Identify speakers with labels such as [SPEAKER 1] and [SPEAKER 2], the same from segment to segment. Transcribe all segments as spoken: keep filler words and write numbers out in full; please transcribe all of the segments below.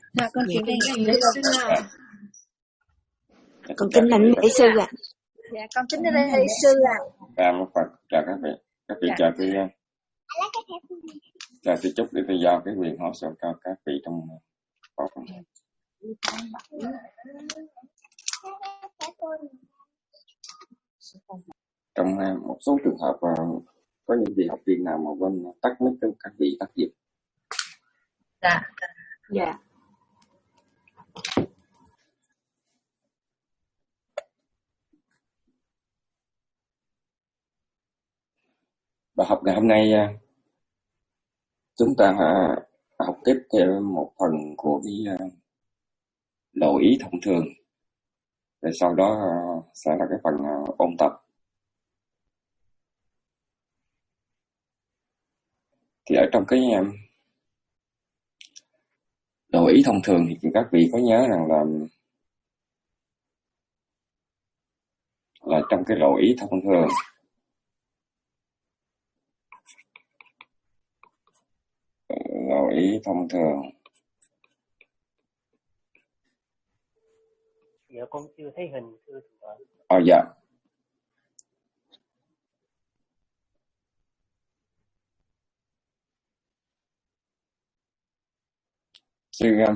[SPEAKER 1] Dạ con kính
[SPEAKER 2] Dạ,
[SPEAKER 1] thỉnh lễ sư ạ.
[SPEAKER 2] con kính lãnh lễ sư ạ.
[SPEAKER 1] Dạ con kính lễ sư ạ.
[SPEAKER 3] Cảm ơn Phật. Chào các vị. Các vị
[SPEAKER 1] Dạ.
[SPEAKER 3] chào tôi chào tôi chúc để tôi giao cái quyền hỏi sao cao các vị trong phòng. Trong một số trường hợp có những vị học viên nào mà quên tắt mic cho các vị tắt dùm.
[SPEAKER 1] Dạ.
[SPEAKER 2] Dạ.
[SPEAKER 3] Bài học ngày hôm nay chúng ta học tiếp theo một phần của cái lộ ý thông thường, rồi sau đó sẽ là cái phần ôn tập. Thì ở trong cái lộ ý thông thường thì các vị có nhớ rằng là là trong cái lộ ý thông thường lộ ý thông thường
[SPEAKER 4] Dạ con chưa thấy hình thưa thượng tọa.
[SPEAKER 3] Ờ dạ. Sư um,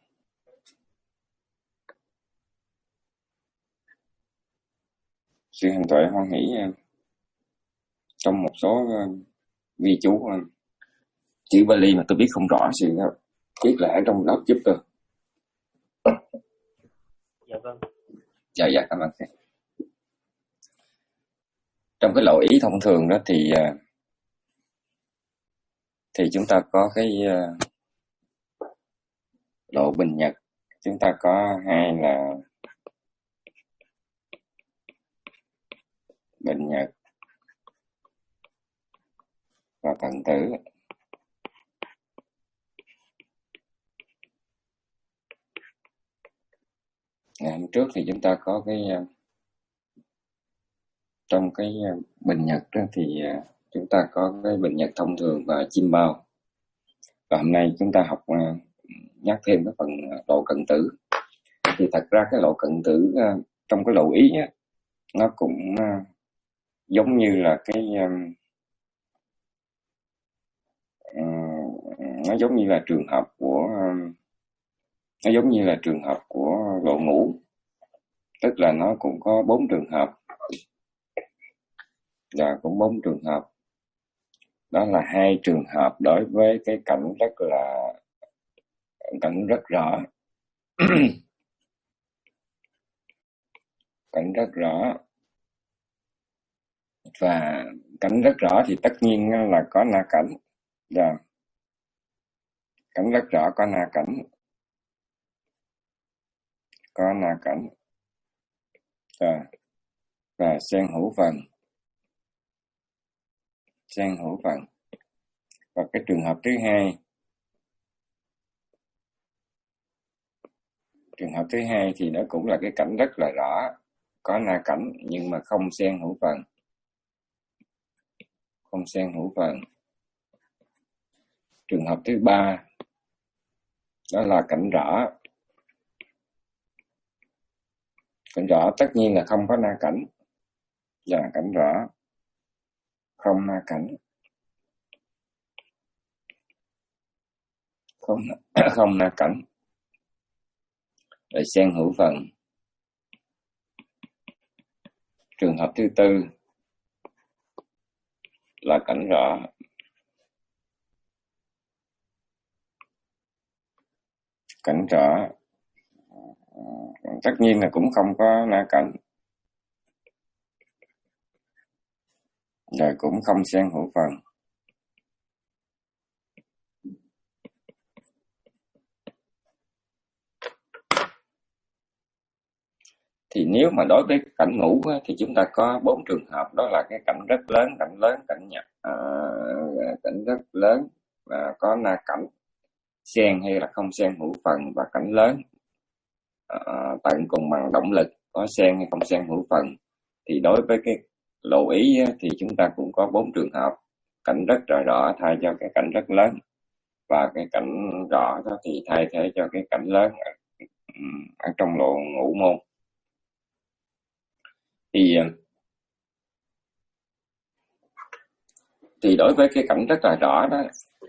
[SPEAKER 3] sư hành tuệ hoan hỷ uh, trong một số uh, ghi chú uh, chữ Bali mà tôi biết không rõ, sư uh, viết lại ở trong lớp giúp tôi.
[SPEAKER 4] Dạ vâng.
[SPEAKER 3] Dạ dạ cảm ơn. Trong cái lộ ý thông thường đó thì uh, thì chúng ta có cái uh, lộ bình nhật, chúng ta có hai là bình nhật và cận tử. Ngày hôm trước thì chúng ta có cái uh, trong cái uh, bình nhật đó thì uh, chúng ta có cái bình nhật thông thường và chim bao. Và hôm nay chúng ta học uh, nhắc thêm cái phần uh, lộ cận tử. Thì thật ra cái lộ cận tử uh, trong cái lộ ý á, nó cũng uh, giống như là cái um, uh, nó giống như là trường hợp của um, nó giống như là trường hợp của lộ ngũ, tức là nó cũng có bốn trường hợp, và cũng bốn trường hợp. Đó là hai trường hợp đối với cái cảnh rất là cảnh rất rõ cảnh rất rõ và cảnh rất rõ thì tất nhiên là có na cảnh. Và cảnh rất rõ có na cảnh, có na cảnh và và xen hữu phần, xen hữu phần. Và cái trường hợp thứ hai, trường hợp thứ hai thì nó cũng là cái cảnh rất là rõ, có na cảnh nhưng mà không xen hữu phần, không xen hữu phần. Trường hợp thứ ba đó là cảnh rõ, cảnh rõ tất nhiên là không có na cảnh, và cảnh rõ không na cảnh, không không na cảnh, rồi xen hữu phần. Trường hợp thứ tư là cảnh rõ, cảnh rõ tất nhiên là cũng không có na cảnh, rồi cũng không xen hữu phần. Thì nếu mà đối với cảnh ngũ thì chúng ta có bốn trường hợp, đó là cái cảnh rất lớn, cảnh lớn, cảnh nhỏ, à, cảnh rất lớn và có na cảnh, xen hay là không xen hữu phần, và cảnh lớn à, tận cùng bằng động lực, có xen hay không xen hữu phần. Thì đối với cái lộ ý thì chúng ta cũng có bốn trường hợp, cảnh rất rõ rõ thay cho cái cảnh rất lớn. và cái cảnh rõ đó thì thay thế cho cái cảnh lớn ở, ở trong lộ ngũ môn. Thì thì đối với cái cảnh rất là rõ đó,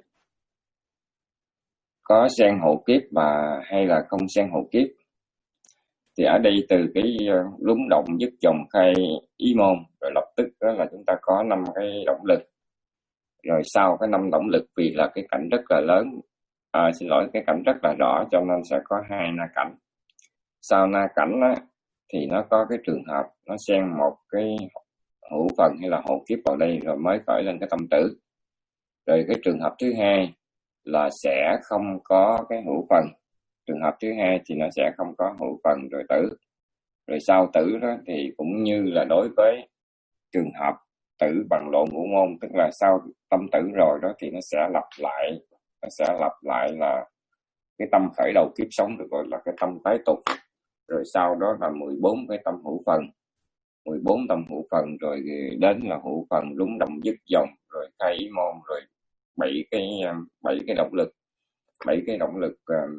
[SPEAKER 3] có xen hộ kiếp và hay là không xen hộ kiếp, thì ở đây từ cái lúng động dứt dòng khai ý môn, rồi lập tức đó là chúng ta có năm cái động lực, rồi sau cái năm động lực vì là cái cảnh rất là lớn, à, xin lỗi cái cảnh rất là rõ cho nên sẽ có hai na cảnh. Sau na cảnh á, thì nó có cái trường hợp nó xen một cái hữu phần hay là hộ kiếp vào đây rồi mới khởi lên cái tâm tử. Rồi cái trường hợp thứ hai là sẽ không có cái hữu phần, trường hợp thứ hai thì nó sẽ không có hữu phần rồi tử. Rồi sau tử đó thì cũng như là đối với trường hợp tử bằng lộ ngũ môn, tức là sau tâm tử rồi đó thì nó sẽ lặp lại, nó sẽ lặp lại là cái tâm khởi đầu kiếp sống được gọi là cái tâm tái tục. Rồi sau đó là mười bốn cái tâm hữu phần, mười bốn tâm hữu phần, rồi đến là hữu phần lúng động dứt dòng, rồi khai ý môn, rồi bảy cái bảy cái động lực, bảy cái động lực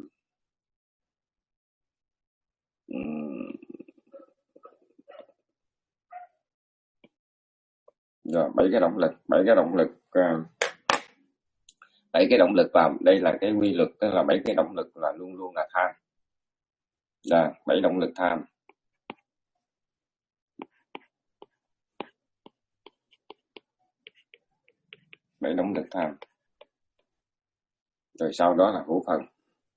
[SPEAKER 3] um, rồi bảy cái động lực, bảy cái động lực uh, bảy cái động lực vào đây là cái quy luật, tức là bảy cái động lực là luôn luôn là tham. Là bảy động lực tham. Bảy động lực tham. Rồi sau đó là hữu phần.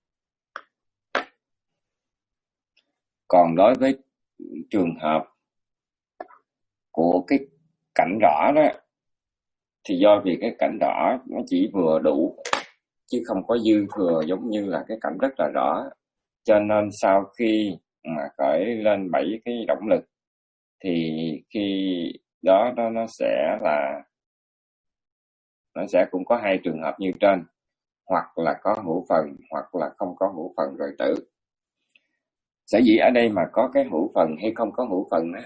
[SPEAKER 3] Còn đối với trường hợp của cái cảnh rõ đó, thì do vì cái cảnh rõ nó chỉ vừa đủ chứ không có dư thừa giống như là cái cảnh rất là rõ, cho nên sau khi mà khởi lên bảy cái động lực thì khi đó đó nó sẽ là nó sẽ cũng có hai trường hợp như trên, hoặc là có hữu phần hoặc là không có hữu phần rồi tử. Sở dĩ ở đây mà có cái hữu phần hay không có hữu phần đó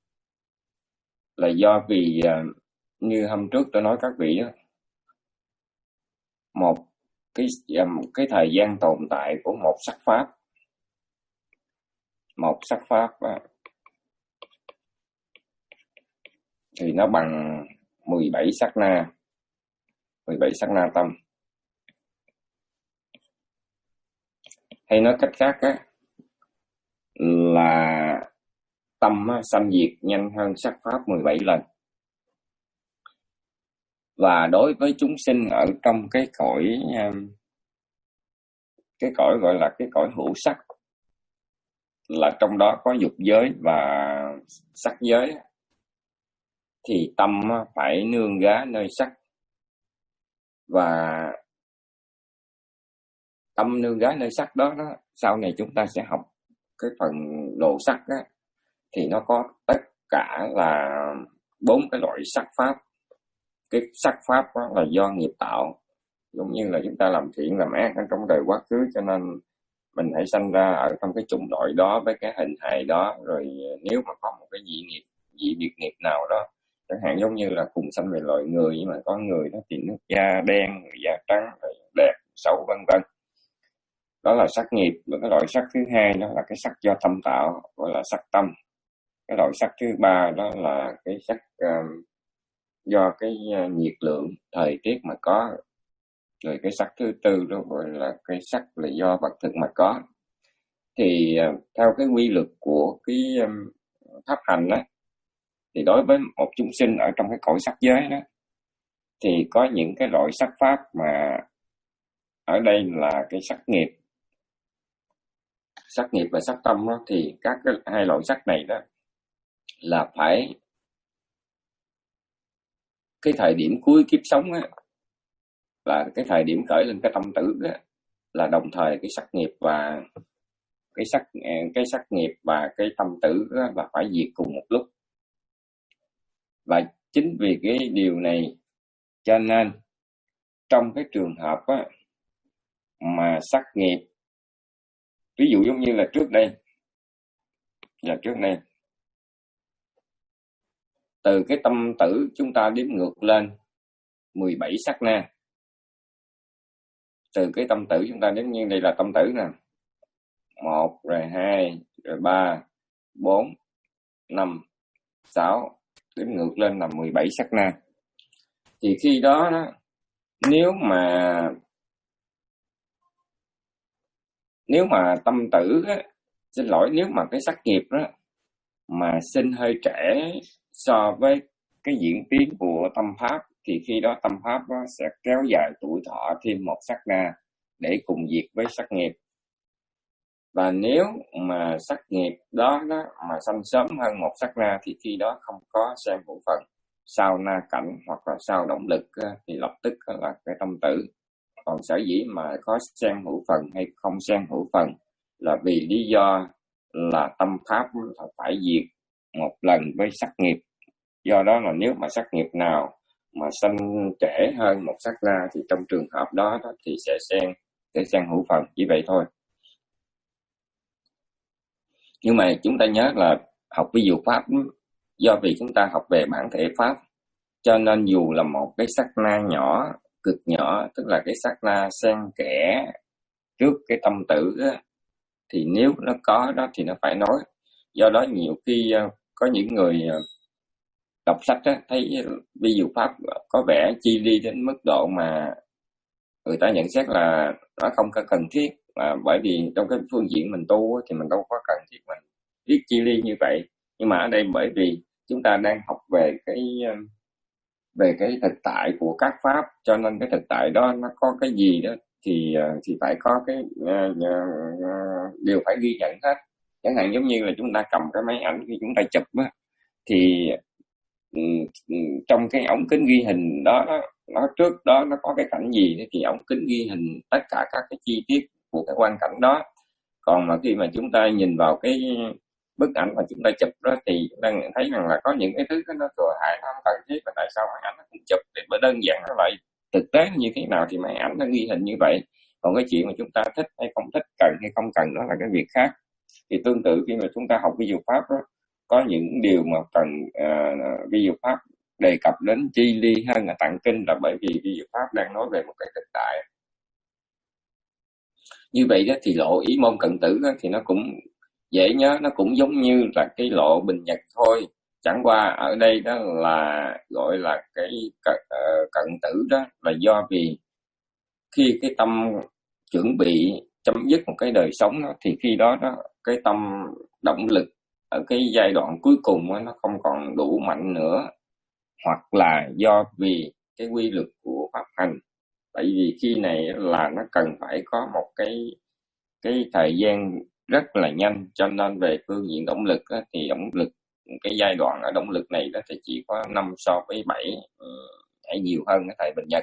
[SPEAKER 3] là do vì như hôm trước tôi nói các vị đó, một cái cái thời gian tồn tại của một sắc pháp, một sắc pháp đó, thì nó bằng mười bảy sát na, mười bảy sát na tâm. Hay nói cách khác á, là tâm sanh diệt nhanh hơn sắc pháp mười bảy lần. Và đối với chúng sinh ở trong cái cõi cái cõi gọi là cái cõi hữu sắc, là trong đó có dục giới và sắc giới, thì tâm phải nương gá nơi sắc. Và tâm nương gá nơi sắc đó, đó sau này chúng ta sẽ học cái phần đồ sắc đó, thì nó có tất cả là bốn cái loại sắc pháp. Cái sắc pháp đó là do nghiệp tạo, giống như là chúng ta làm thiện làm ác ở trong đời quá khứ, cho nên mình hãy sanh ra ở trong cái chủng loại đó với cái hình hài đó. Rồi nếu mà có một cái dị nghiệp, dị biệt nghiệp nào đó, chẳng hạn giống như là cùng sanh về loài người, nhưng mà có người nó thì nước da đen, người da trắng, đẹp, xấu vân vân, đó là sắc nghiệp. Và cái loại sắc thứ hai đó là cái sắc do tâm tạo, gọi là sắc tâm. Cái loại sắc thứ ba đó là cái sắc uh, do cái uh, nhiệt lượng thời tiết mà có. Rồi cái sắc thứ tư đó gọi là cái sắc là do vật thực mà có. Thì uh, theo cái quy luật của cái um, pháp hành đó, thì đối với một chúng sinh ở trong cái cõi sắc giới đó, thì có những cái loại sắc pháp mà ở đây là cái sắc nghiệp, sắc nghiệp và sắc tâm đó, thì các cái hai loại sắc này đó là phải cái thời điểm cuối kiếp sống á, là cái thời điểm khởi lên cái tâm tử á, là đồng thời cái sắc nghiệp và cái sắc cái sắc nghiệp và cái tâm tử á, là phải diệt cùng một lúc. Và chính vì cái điều này cho nên trong cái trường hợp á, mà sắc nghiệp, ví dụ giống như là trước đây và trước đây từ cái tâm tử chúng ta đếm ngược lên mười bảy sát na, từ cái tâm tử chúng ta, giống như đây là tâm tử nè, một rồi hai rồi ba bốn năm sáu, đếm ngược lên là mười bảy sát na. Thì khi đó, đó nếu mà nếu mà tâm tử á, xin lỗi, nếu mà cái sắc nghiệp đó mà sinh hơi trễ so với cái diễn tiến của tâm pháp, thì khi đó tâm pháp đó sẽ kéo dài tuổi thọ thêm một sát na để cùng diệt với sắc nghiệp. Và nếu mà sắc nghiệp đó, đó mà sanh sớm hơn một sát na, thì khi đó không có xem hữu phần, sau na cảnh hoặc là sau động lực thì lập tức là cái tâm tử. Còn sở dĩ mà có xen hữu phần hay không xen hữu phần là vì lý do là tâm pháp phải diệt một lần với sắc nghiệp. Do đó là nếu mà sắc nghiệp nào mà sanh trễ hơn một sát na thì trong trường hợp đó, đó thì sẽ xen sẽ xen hữu phần, chỉ vậy thôi. Nhưng mà chúng ta nhớ là học ví dụ pháp, do vì chúng ta học về bản thể pháp, cho nên dù là một cái sát na nhỏ, cực nhỏ, tức là cái sát na xen kẽ trước cái tâm tử á, thì nếu nó có đó thì nó phải nói. Do đó nhiều khi có những người đọc sách á, thấy ví dụ pháp có vẻ chi ly đến mức độ mà người ta nhận xét là nó không có cần thiết, mà bởi vì trong cái phương diện mình tu thì mình đâu có cần thiết mình viết chi ly như vậy. Nhưng mà ở đây bởi vì chúng ta đang học về cái về cái thực tại của các pháp, cho nên cái thực tại đó nó có cái gì đó thì thì phải có cái uh, uh, đều phải ghi nhận hết. Chẳng hạn giống như là chúng ta cầm cái máy ảnh, khi chúng ta chụp á, thì um, trong cái ống kính ghi hình đó, đó nó trước đó nó có cái cảnh gì thì ống kính ghi hình tất cả các cái chi tiết của cái quang cảnh đó. Còn mà khi mà chúng ta nhìn vào cái bức ảnh mà chúng ta chụp đó thì chúng ta thấy rằng là có những cái thứ nó thừa hại, nó không cần thiết, và tại sao máy ảnh nó cũng chụp, thì bởi đơn giản nó lại thực tế như thế nào thì máy ảnh nó ghi hình như vậy. Còn cái chuyện mà chúng ta thích hay không thích, cần hay không cần, đó là cái việc khác. Thì tương tự khi mà chúng ta học ví dụ pháp đó, có những điều mà cần uh, ví dụ pháp đề cập đến chi ly hơn là tạng kinh, là bởi vì ví dụ pháp đang nói về một cái thực tại. Như vậy đó thì lộ ý môn cận tử đó, thì nó cũng dễ nhớ, nó cũng giống như là cái lộ bình nhật thôi. Chẳng qua ở đây đó là gọi là cái cận, uh, cận tử đó là do vì khi cái tâm chuẩn bị chấm dứt một cái đời sống đó, thì khi đó đó cái tâm động lực ở cái giai đoạn cuối cùng đó, nó không còn đủ mạnh nữa, hoặc là do vì cái quy luật của pháp hành. Tại vì khi này là nó cần phải có một cái cái thời gian rất là nhanh, cho nên về phương diện động lực á, thì động lực cái giai đoạn ở động lực này đó thì chỉ có năm so với bảy, hay nhiều hơn cái thời bình nhật.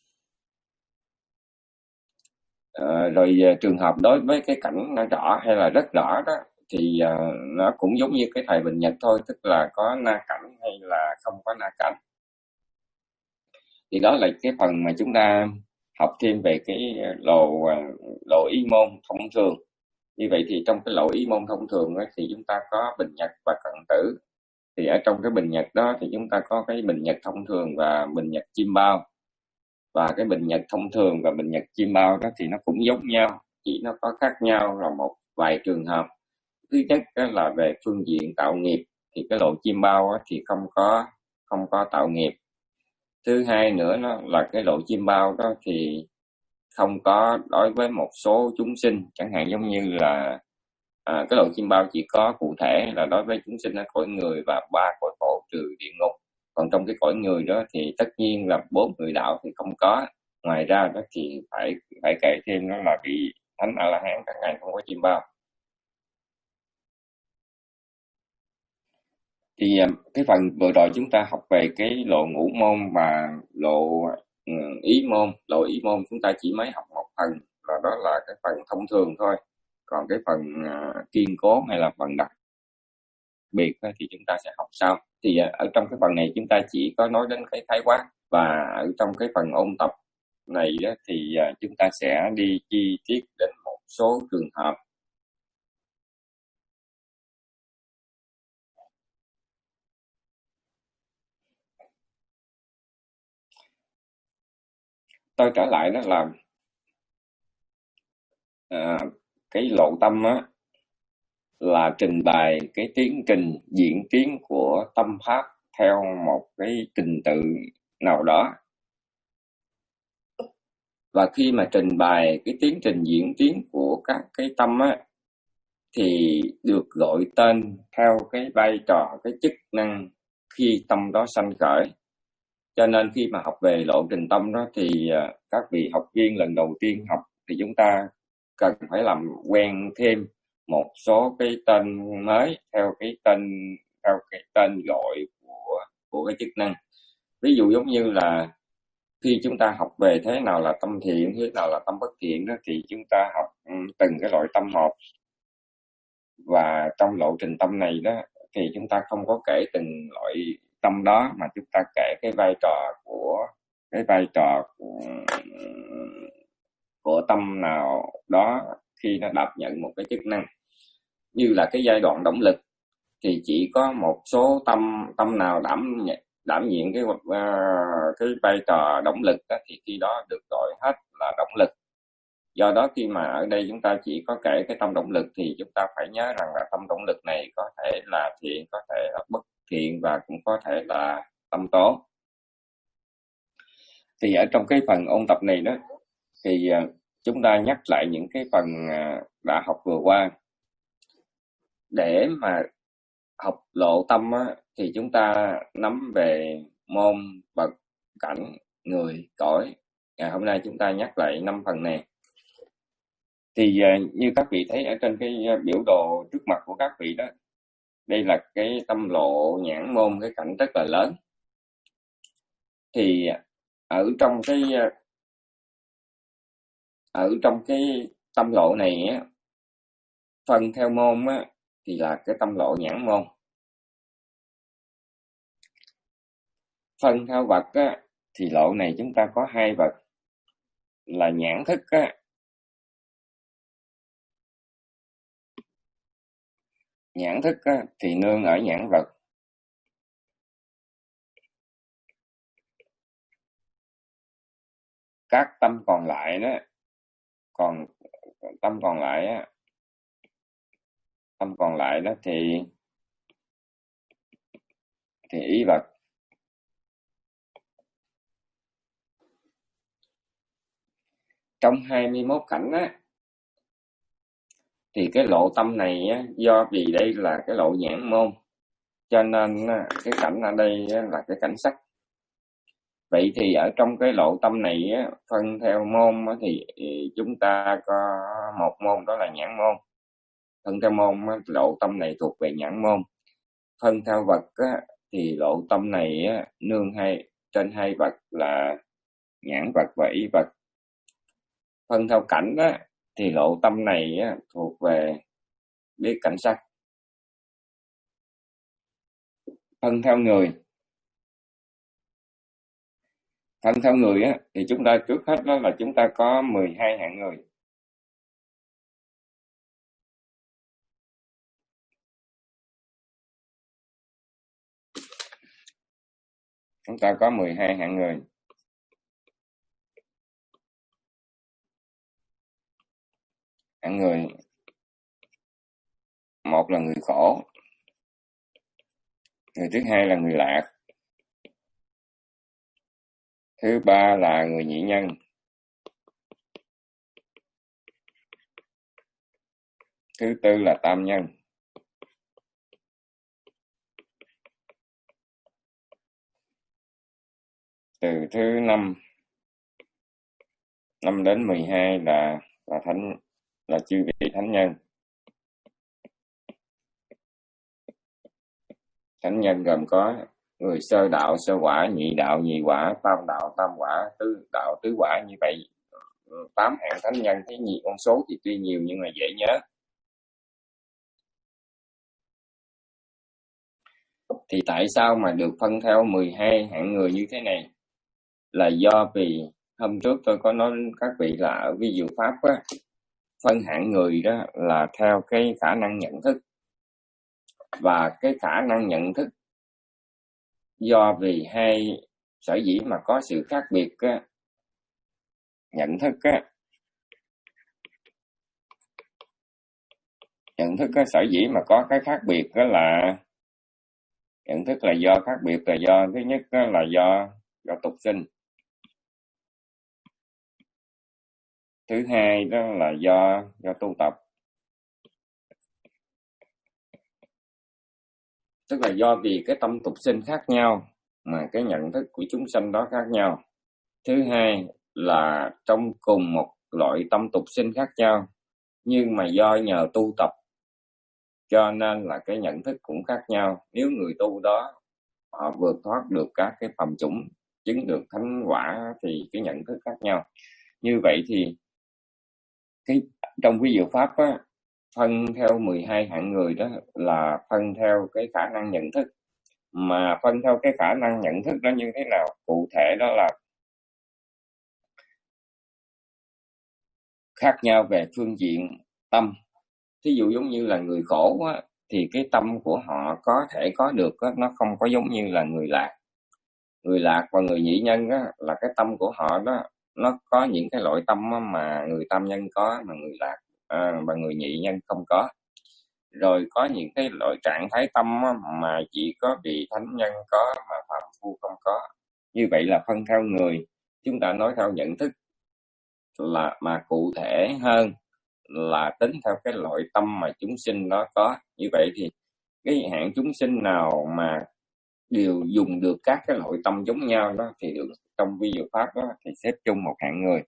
[SPEAKER 3] À, rồi trường hợp đối với cái cảnh nó rõ hay là rất rõ đó thì uh, nó cũng giống như cái thời bình nhật thôi, tức là có na cảnh hay là không có na cảnh. Thì đó là cái phần mà chúng ta học thêm về cái lộ lộ ý môn thông thường. Như vậy thì trong cái lộ ý môn thông thường ấy, thì chúng ta có bình nhật và cận tử. Thì ở trong cái bình nhật đó thì chúng ta có cái bình nhật thông thường và bình nhật chim bao. Và cái bình nhật thông thường và bình nhật chim bao đó thì nó cũng giống nhau, chỉ nó có khác nhau là một vài trường hợp. Thứ nhất là về phương diện tạo nghiệp, thì cái lộ chim bao thì không có không có tạo nghiệp. Thứ hai nữa nó là cái lộ chim bao đó thì không có đối với một số chúng sinh, chẳng hạn giống như là à, cái lộ chim bao chỉ có cụ thể là đối với chúng sinh ở cõi người và ba cõi khổ trừ địa ngục. Còn trong cái cõi người đó thì tất nhiên là bốn người đạo thì không có. Ngoài ra đó thì phải phải kể thêm đó là vị thánh A La Hán các ngài không có chim bao. Thì cái phần vừa rồi chúng ta học về cái lộ ngũ môn và lộ ý môn. Lộ ý môn chúng ta chỉ mới học một phần, là đó là cái phần thông thường thôi. Còn cái phần uh, kiên cố hay là phần đặc biệt thì chúng ta sẽ học sau. Thì ở trong cái phần này chúng ta chỉ có nói đến cái khái quát, và ở trong cái phần ôn tập này thì chúng ta sẽ đi chi tiết đến một số trường hợp. Tôi trở lại đó là à, cái lộ tâm á là trình bày cái tiến trình diễn tiến của tâm pháp theo một cái trình tự nào đó. Và khi mà trình bày cái tiến trình diễn tiến của các cái tâm á thì được gọi tên theo cái vai trò, cái chức năng khi tâm đó sanh khởi. Cho nên khi mà học về lộ trình tâm đó thì các vị học viên lần đầu tiên học thì chúng ta cần phải làm quen thêm một số cái tên mới theo cái tên theo cái tên gọi của của cái chức năng. Ví dụ giống như là khi chúng ta học về thế nào là tâm thiện, thế nào là tâm bất thiện đó, thì chúng ta học từng cái loại tâm một. Và trong lộ trình tâm này đó thì chúng ta không có kể từng loại tâm đó, mà chúng ta kể cái vai trò của cái vai trò của, của tâm nào đó khi nó đảm nhận một cái chức năng. Như là cái giai đoạn động lực thì chỉ có một số tâm tâm nào đảm đảm nhiệm cái uh, cái vai trò động lực đó, thì khi đó được gọi hết là động lực. Do đó khi mà ở đây chúng ta chỉ có kể cái tâm động lực thì chúng ta phải nhớ rằng là tâm động lực này có thể là thiện, có thể là bất thiện và cũng có thể là tâm tố. Thì ở trong cái phần ôn tập này đó thì chúng ta nhắc lại những cái phần đã học vừa qua. Để mà học lộ tâm á, thì chúng ta nắm về môn, bậc, cảnh, người, cõi. Ngày hôm nay chúng ta nhắc lại năm phần này. Thì như các vị thấy ở trên cái biểu đồ trước mặt của các vị đó, đây là cái tâm lộ nhãn môn, cái cảnh rất là lớn. Thì ở trong cái ở trong cái tâm lộ này á, phân theo môn á, thì là cái tâm lộ nhãn môn. Phân theo vật á, thì lộ này chúng ta có hai vật là nhãn thức á. Nhãn thức á, thì nương ở nhãn vật. Các tâm còn lại đó, còn tâm còn lại á, tâm còn lại đó thì thì ý vật. Trong hai mươi mốt cảnh á, thì cái lộ tâm này á, do vì đây là cái lộ nhãn môn, cho nên á, cái cảnh ở đây á, là cái cảnh sắc. Vậy thì ở trong cái lộ tâm này á, phân theo môn á, thì chúng ta có một môn đó là nhãn môn. Phân theo môn á, lộ tâm này thuộc về nhãn môn. Phân theo vật á, thì lộ tâm này á, nương hai trên hai vật là nhãn vật và ý vật. Phân theo cảnh á, thì lộ tâm này á, thuộc về biết cảnh sắc. Phân theo người Phân theo người á, thì chúng ta trước hết đó là chúng ta có mười hai hạng người. Chúng ta có mười hai hạng người. Hạng người một là người khổ, người thứ hai là người lạc, thứ ba là người nhị nhân, thứ tư là tam nhân, từ thứ năm năm đến mười hai là là thánh là chư vị thánh nhân. Thánh nhân gồm có người sơ đạo, sơ quả, nhị đạo, nhị quả, tam đạo, tam quả, tứ đạo, tứ quả. Như vậy tám hạng thánh nhân. Thấy nhiều con số thì tuy nhiều nhưng mà dễ nhớ. Thì tại sao mà được phân theo mười hai hạng người như thế này? Là do vì hôm trước tôi có nói các vị là ở vi diệu pháp á, phân hạng người đó là theo cái khả năng nhận thức. Và cái khả năng nhận thức do vì hai sở dĩ mà có sự khác biệt á, nhận thức á, Nhận thức cái sở dĩ mà có cái khác biệt đó là nhận thức là do khác biệt là do thứ nhất đó là do do tục sinh, thứ hai đó là do do tu tập, tức là do vì cái tâm tục sinh khác nhau mà cái nhận thức của chúng sanh đó khác nhau. Thứ hai là trong cùng một loại tâm tục sinh khác nhau, nhưng mà do nhờ tu tập cho nên là cái nhận thức cũng khác nhau. Nếu người tu đó họ vượt thoát được các cái phẩm chủng, chứng được thánh quả thì cái nhận thức khác nhau. Như vậy thì cái trong quý diệu pháp á, phân theo mười hai hạng người đó là phân theo cái khả năng nhận thức. Mà phân theo cái khả năng nhận thức đó như thế nào? Cụ thể đó là khác nhau về phương diện tâm. Thí dụ giống như là người khổ á, thì cái tâm của họ có thể có được á, nó không có giống như là người lạc. Người lạc và người nhị nhân á, là cái tâm của họ đó nó có những cái loại tâm mà người tam nhân có mà người lạc à, và người nhị nhân không có. Rồi có những cái loại trạng thái tâm mà chỉ có vị thánh nhân có mà phàm phu không có. Như vậy là phân theo người. Chúng ta nói theo nhận thức là mà cụ thể hơn là tính theo cái loại tâm mà chúng sinh đó có. Như vậy thì cái hạng chúng sinh nào mà đều dùng được các cái loại tâm giống nhau đó thì được trong vi diệu pháp đó thì xếp chung một hạng người.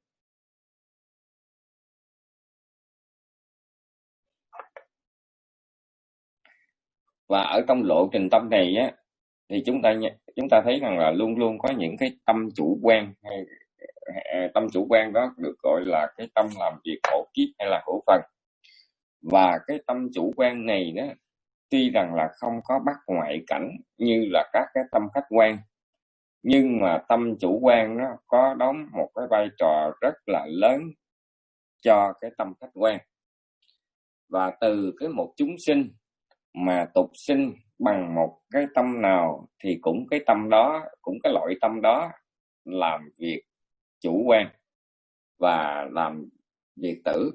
[SPEAKER 3] Và ở trong lộ trình tâm này á thì chúng ta chúng ta thấy rằng là luôn luôn có những cái tâm chủ quan, hay tâm chủ quan đó được gọi là cái tâm làm việc khổ kiếp hay là khổ phần. Và cái tâm chủ quan này đó tuy rằng là không có bắt ngoại cảnh như là các cái tâm khách quan, nhưng mà tâm chủ quan nó có đóng một cái vai trò rất là lớn cho cái tâm khách quan. Và từ cái một chúng sinh mà tục sinh bằng một cái tâm nào thì cũng cái tâm đó, cũng cái loại tâm đó làm việc chủ quan và làm việc tử.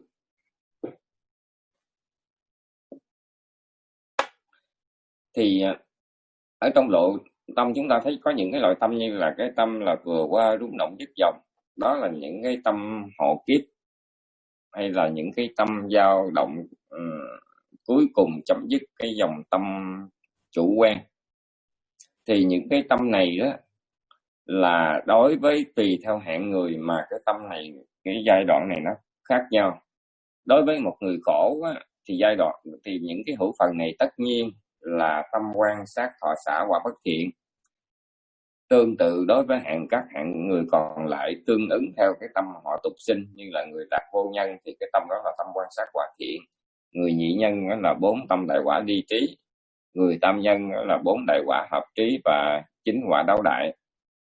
[SPEAKER 3] Thì ở trong lộ tâm chúng ta thấy có những cái loại tâm như là cái tâm là vừa qua rung động dứt dòng, đó là những cái tâm hộ kiếp, hay là những cái tâm dao động um, cuối cùng chấm dứt cái dòng tâm chủ quan. Thì những cái tâm này đó là đối với tùy theo hạng người mà cái tâm này, cái giai đoạn này nó khác nhau. Đối với một người khổ á, thì giai đoạn thì những cái hữu phần này tất nhiên là tâm quan sát thọ xả quả bất thiện. Tương tự đối với hạng các hạng người còn lại tương ứng theo cái tâm họ tục sinh, như là người lạc vô nhân thì cái tâm đó là tâm quan sát quả thiện, người nhị nhân đó là bốn tâm đại quả ly trí, người tam nhân đó là bốn đại quả hợp trí và chín quả đáo đại.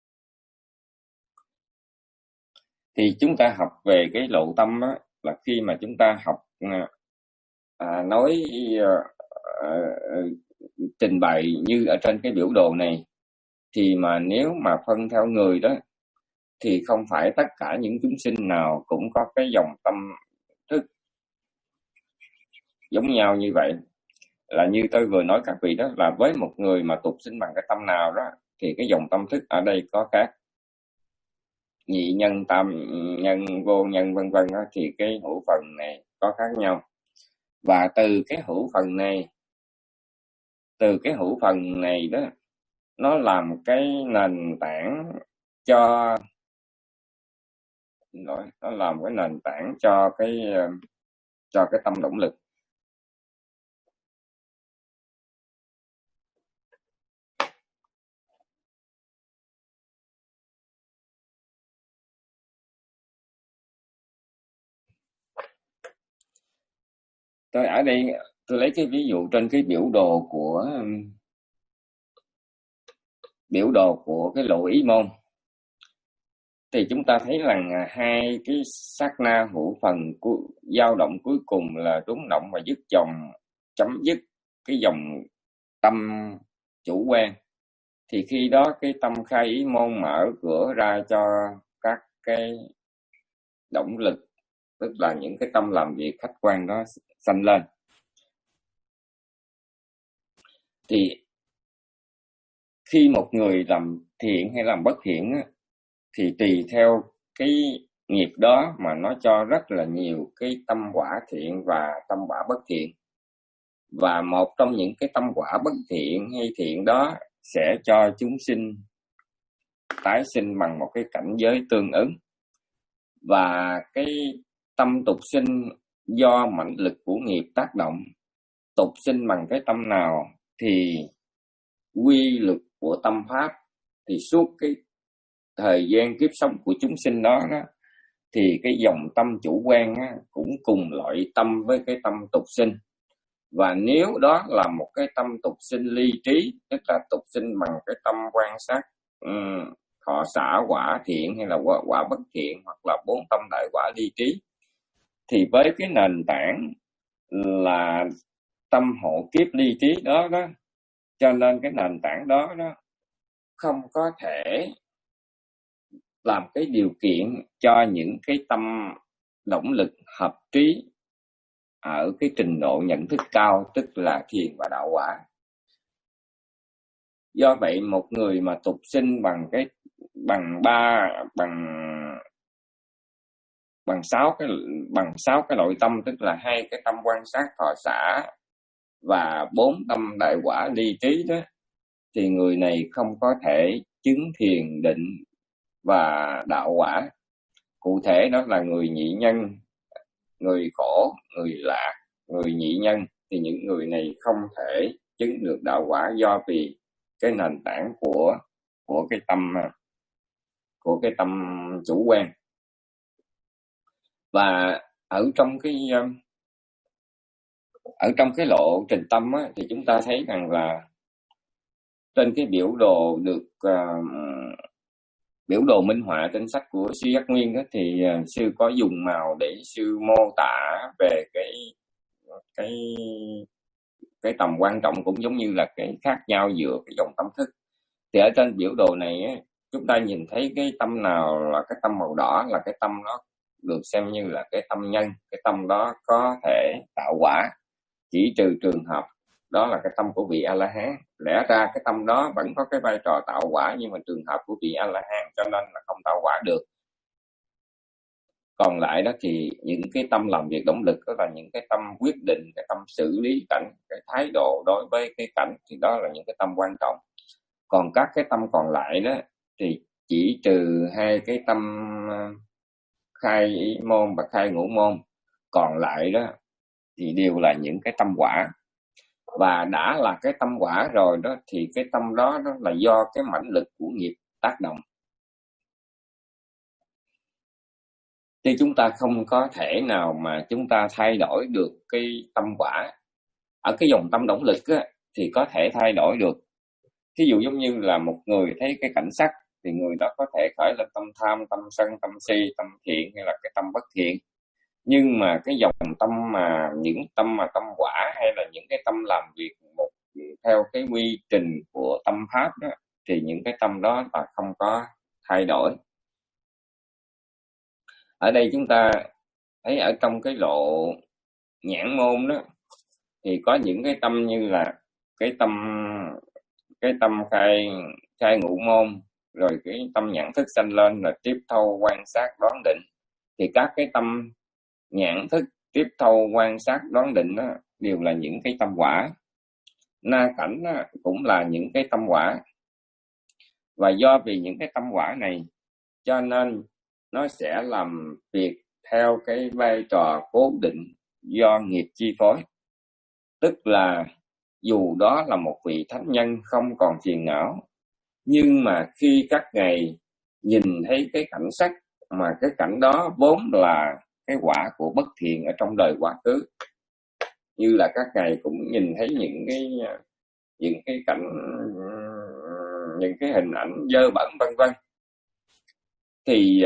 [SPEAKER 3] Thì chúng ta học về cái lộ tâm đó, là khi mà chúng ta học à, nói à, à, trình bày như ở trên cái biểu đồ này, thì mà nếu mà phân theo người đó thì không phải tất cả những chúng sinh nào cũng có cái dòng tâm thức giống nhau như vậy. Là như tôi vừa nói các vị đó, là với một người mà tục sinh bằng cái tâm nào đó thì cái dòng tâm thức ở đây có khác. Nhị nhân, tam nhân, vô nhân vân vân đó, thì cái hữu phần này có khác nhau. Và từ cái hữu phần này từ cái hữu phần này đó nó làm cái nền tảng cho nó làm cái nền tảng cho cái cho cái tâm động lực. Tôi ở đây tôi lấy cái ví dụ trên cái biểu đồ của biểu đồ của cái lộ ý môn, thì chúng ta thấy rằng hai cái sát na hữu phần của dao động cuối cùng là rung động và dứt dòng, chấm dứt cái dòng tâm chủ quan. Thì khi đó cái tâm khai ý môn mở cửa ra cho các cái động lực, tức là những cái tâm làm việc khách quan đó sanh lên. Thì khi một người làm thiện hay làm bất thiện á, thì tùy theo cái nghiệp đó mà nó cho rất là nhiều cái tâm quả thiện và tâm quả bất thiện. Và một trong những cái tâm quả bất thiện hay thiện đó sẽ cho chúng sinh tái sinh bằng một cái cảnh giới tương ứng. Và cái tâm tục sinh do mãnh lực của nghiệp tác động, tục sinh bằng cái tâm nào thì quy luật của tâm pháp, thì suốt cái thời gian kiếp sống của chúng sinh đó, đó thì cái dòng tâm chủ quan á, cũng cùng loại tâm với cái tâm tục sinh. Và nếu đó là một cái tâm tục sinh ly trí, tức là tục sinh bằng cái tâm quan sát um, thọ xả quả thiện hay là quả, quả bất thiện, hoặc là bốn tâm đại quả ly trí, thì với cái nền tảng là tâm hộ kiếp ly trí đó đó, cho nên cái nền tảng đó đó không có thể làm cái điều kiện cho những cái tâm động lực hợp trí ở cái trình độ nhận thức cao, tức là thiền và đạo quả. Do vậy một người mà tục sinh bằng cái bằng ba bằng bằng sáu cái bằng sáu cái nội tâm, tức là hai cái tâm quan sát thọ xả và bốn tâm đại quả ly trí đó, thì người này không có thể chứng thiền định và đạo quả. Cụ thể đó là người nhị nhân, người khổ, người lạc, người nhị nhân, thì những người này không thể chứng được đạo quả, do vì cái nền tảng của của cái tâm của cái tâm chủ quan. Và ở trong cái ở trong cái lộ trình tâm á, thì chúng ta thấy rằng là trên cái biểu đồ được uh, biểu đồ minh họa trên sách của sư Giác Nguyên đó, thì uh, sư có dùng màu để sư mô tả về cái cái cái tầm quan trọng, cũng giống như là cái khác nhau giữa cái dòng tâm thức. Thì ở trên biểu đồ này á, chúng ta nhìn thấy cái tâm nào là cái tâm màu đỏ là cái tâm đó được xem như là cái tâm nhân, cái tâm đó có thể tạo quả, chỉ trừ trường hợp đó là cái tâm của vị A-la-hán. Lẽ ra cái tâm đó vẫn có cái vai trò tạo quả, nhưng mà trường hợp của vị A-la-hán cho nên là không tạo quả được. Còn lại đó thì những cái tâm làm việc động lực, đó là những cái tâm quyết định, cái tâm xử lý cảnh, cái thái độ đối với cái cảnh, thì đó là những cái tâm quan trọng. Còn các cái tâm còn lại đó thì chỉ trừ hai cái tâm khai ý môn và khai ngũ môn, còn lại đó thì đều là những cái tâm quả. Và đã là cái tâm quả rồi đó, thì cái tâm đó, đó là do cái mãnh lực của nghiệp tác động, thì chúng ta không có thể nào mà chúng ta thay đổi được cái tâm quả. Ở cái dòng tâm động lực á, thì có thể thay đổi được. Thí dụ giống như là một người thấy cái cảnh sắc, thì người đó có thể khởi lên tâm tham, tâm sân, tâm si, tâm thiện hay là cái tâm bất thiện. Nhưng mà cái dòng tâm mà những tâm mà tâm quả, hay là những cái tâm làm việc một theo cái quy trình của tâm pháp đó, thì những cái tâm đó là không có thay đổi. Ở đây chúng ta thấy ở trong cái lộ nhãn môn đó, thì có những cái tâm như là cái tâm cái tâm khai khai ngũ môn, rồi cái tâm nhãn thức sanh lên, rồi tiếp thâu quan sát đoán định. Thì các cái tâm nhãn thức, tiếp thâu quan sát đoán định đó, đều là những cái tâm quả. Na cảnh đó, cũng là những cái tâm quả. Và do vì những cái tâm quả này, cho nên nó sẽ làm việc theo cái vai trò cố định do nghiệp chi phối. Tức là dù đó là một vị thánh nhân không còn phiền não, nhưng mà khi các ngài nhìn thấy cái cảnh sắc, mà cái cảnh đó vốn là cái quả của bất thiện ở trong đời quá khứ, như là các ngài cũng nhìn thấy những cái những cái cảnh, những cái hình ảnh dơ bẩn vân vân, thì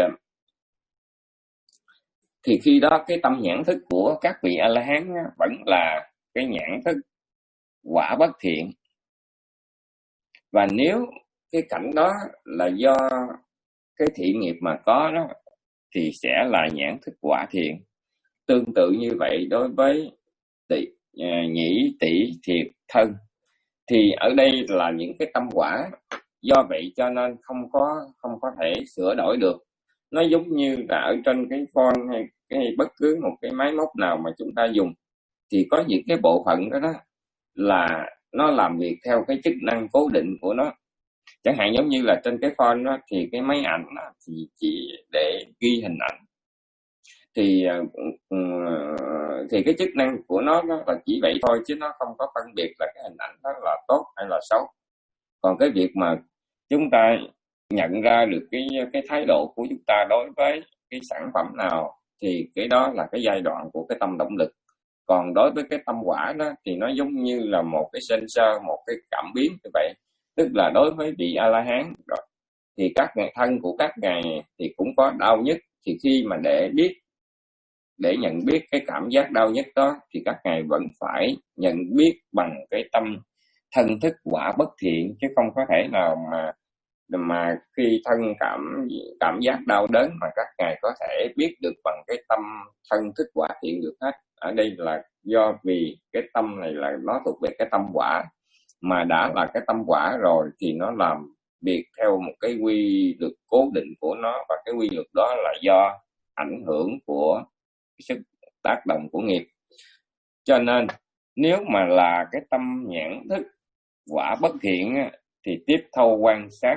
[SPEAKER 3] thì khi đó cái tâm nhãn thức của các vị A-la-hán vẫn là cái nhãn thức quả bất thiện. Và nếu cái cảnh đó là do cái thiện nghiệp mà có đó, thì sẽ là nhãn thức quả thiện. Tương tự như vậy đối với tỷ, nhĩ tỷ thiệt thân, Thì ở đây là những cái tâm quả, do vậy cho nên không có không có thể sửa đổi được. Nó giống như là ở trên cái phone hay cái bất cứ một cái máy móc nào mà chúng ta dùng, thì có những cái bộ phận đó, đó là nó làm việc theo cái chức năng cố định của nó. Chẳng hạn giống như là trên cái phone đó, thì cái máy ảnh đó, thì chỉ để ghi hình ảnh, thì thì cái chức năng của nó, nó là chỉ vậy thôi, chứ nó không có phân biệt là cái hình ảnh đó là tốt hay là xấu. Còn cái việc mà chúng ta nhận ra được cái cái thái độ của chúng ta đối với cái sản phẩm nào, thì cái đó là cái giai đoạn của cái tâm động lực. Còn đối với cái tâm quả đó thì nó giống như là một cái sensor, một cái cảm biến như vậy. Tức là đối với vị A La Hán rồi, thì các ngài thân của các ngài thì cũng có đau nhất, thì khi mà để biết để nhận biết cái cảm giác đau nhất đó, thì các ngài vẫn phải nhận biết bằng cái tâm thân thức quả bất thiện, chứ không có thể nào mà mà khi thân cảm cảm giác đau đớn mà các ngài có thể biết được bằng cái tâm thân thức quả thiện được hết. Ở đây là do vì cái tâm này là nó thuộc về cái tâm quả, mà đã là cái tâm quả rồi thì nó làm việc theo một cái quy luật cố định của nó, và cái quy luật đó là do ảnh hưởng của sức tác động của nghiệp. Cho nên nếu mà là cái tâm nhãn thức quả bất thiện thì tiếp thâu quan sát